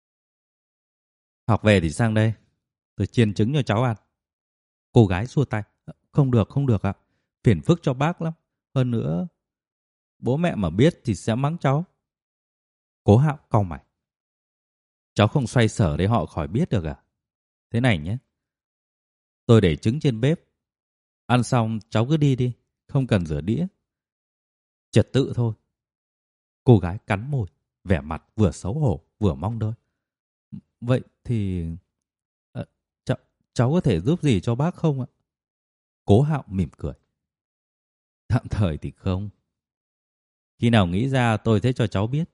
Speaker 1: Học về thì sang đây, tôi chiên trứng cho cháu ăn. Cô gái xua tay. Không được, không được ạ. Phiền phức cho bác lắm. Hơn nữa, bố mẹ mà biết thì sẽ mắng cháu. Cố Hạo cau mày. Cháu không xoay sở để họ khỏi biết được à? Thế này nhé. Tôi để trứng trên bếp. Ăn xong cháu cứ đi đi. Không cần rửa đĩa. Trật tự thôi. Cô gái cắn môi, vẻ mặt vừa xấu hổ vừa mong đợi. Vậy thì... À, cháu, cháu có thể giúp gì cho bác không ạ? Cố Hạo mỉm cười. Tạm thời thì không. Khi nào nghĩ ra tôi sẽ cho cháu biết.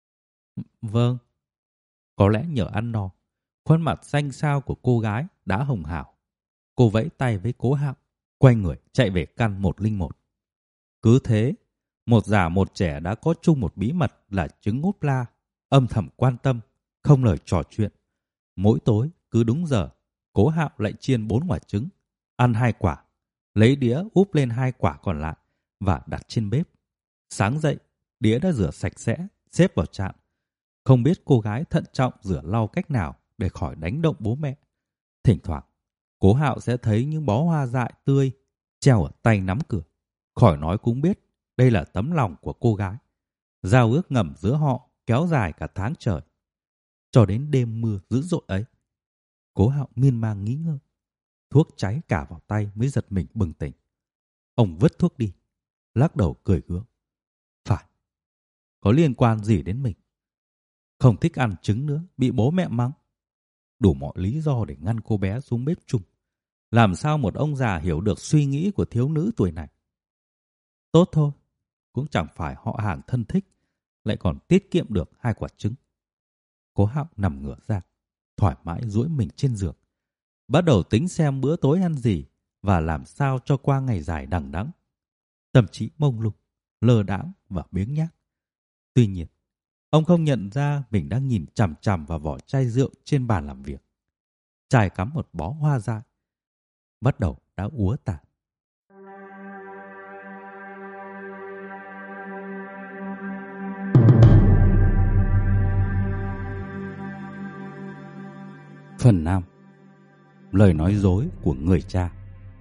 Speaker 1: Vâng. Có lẽ nhờ ăn no, khuôn mặt xanh xao của cô gái đã hồng hào. Cô vẫy tay với Cố Hạo, quay người chạy về căn một linh một. Cứ thế, một già một trẻ đã có chung một bí mật là trứng ốp la, âm thầm quan tâm, không lời trò chuyện. Mỗi tối cứ đúng giờ, Cố Hạo lại chiên bốn quả trứng, ăn hai quả, lấy đĩa úp lên hai quả còn lại và đặt trên bếp. Sáng dậy, đĩa đã rửa sạch sẽ, xếp vào chạn. Không biết cô gái thận trọng rửa lau cách nào để khỏi đánh động bố mẹ. Thỉnh thoảng, Cố Hạo sẽ thấy những bó hoa dại tươi treo ở tay nắm cửa. Khỏi nói cũng biết đây là tấm lòng của cô gái. Giao ước ngầm giữa họ kéo dài cả tháng trời. Cho đến đêm mưa dữ dội ấy, Cố Hạo miên man nghĩ ngợi. Thuốc cháy cả vào tay mới giật mình bừng tỉnh. Ông vứt thuốc đi, lắc đầu cười gượng. Phải, có liên quan gì đến mình? Không thích ăn trứng nữa, bị bố mẹ mắng. Đủ mọi lý do để ngăn cô bé xuống bếp chung. Làm sao một ông già hiểu được suy nghĩ của thiếu nữ tuổi này? Tốt thôi, cũng chẳng phải họ hàng thân thích, lại còn tiết kiệm được hai quả trứng. Cố Hạo nằm ngửa ra, thoải mái duỗi mình trên giường, bắt đầu tính xem bữa tối ăn gì và làm sao cho qua ngày dài đằng đẵng. Tâm trí mông lung, lơ đãng và biếng nhác. Tuy nhiên, ông không nhận ra mình đang nhìn chằm chằm vào vỏ chai rượu trên bàn làm việc. Chai cắm một bó hoa dại, bắt đầu đã úa tàn. Phần năm. Lời nói dối của người cha.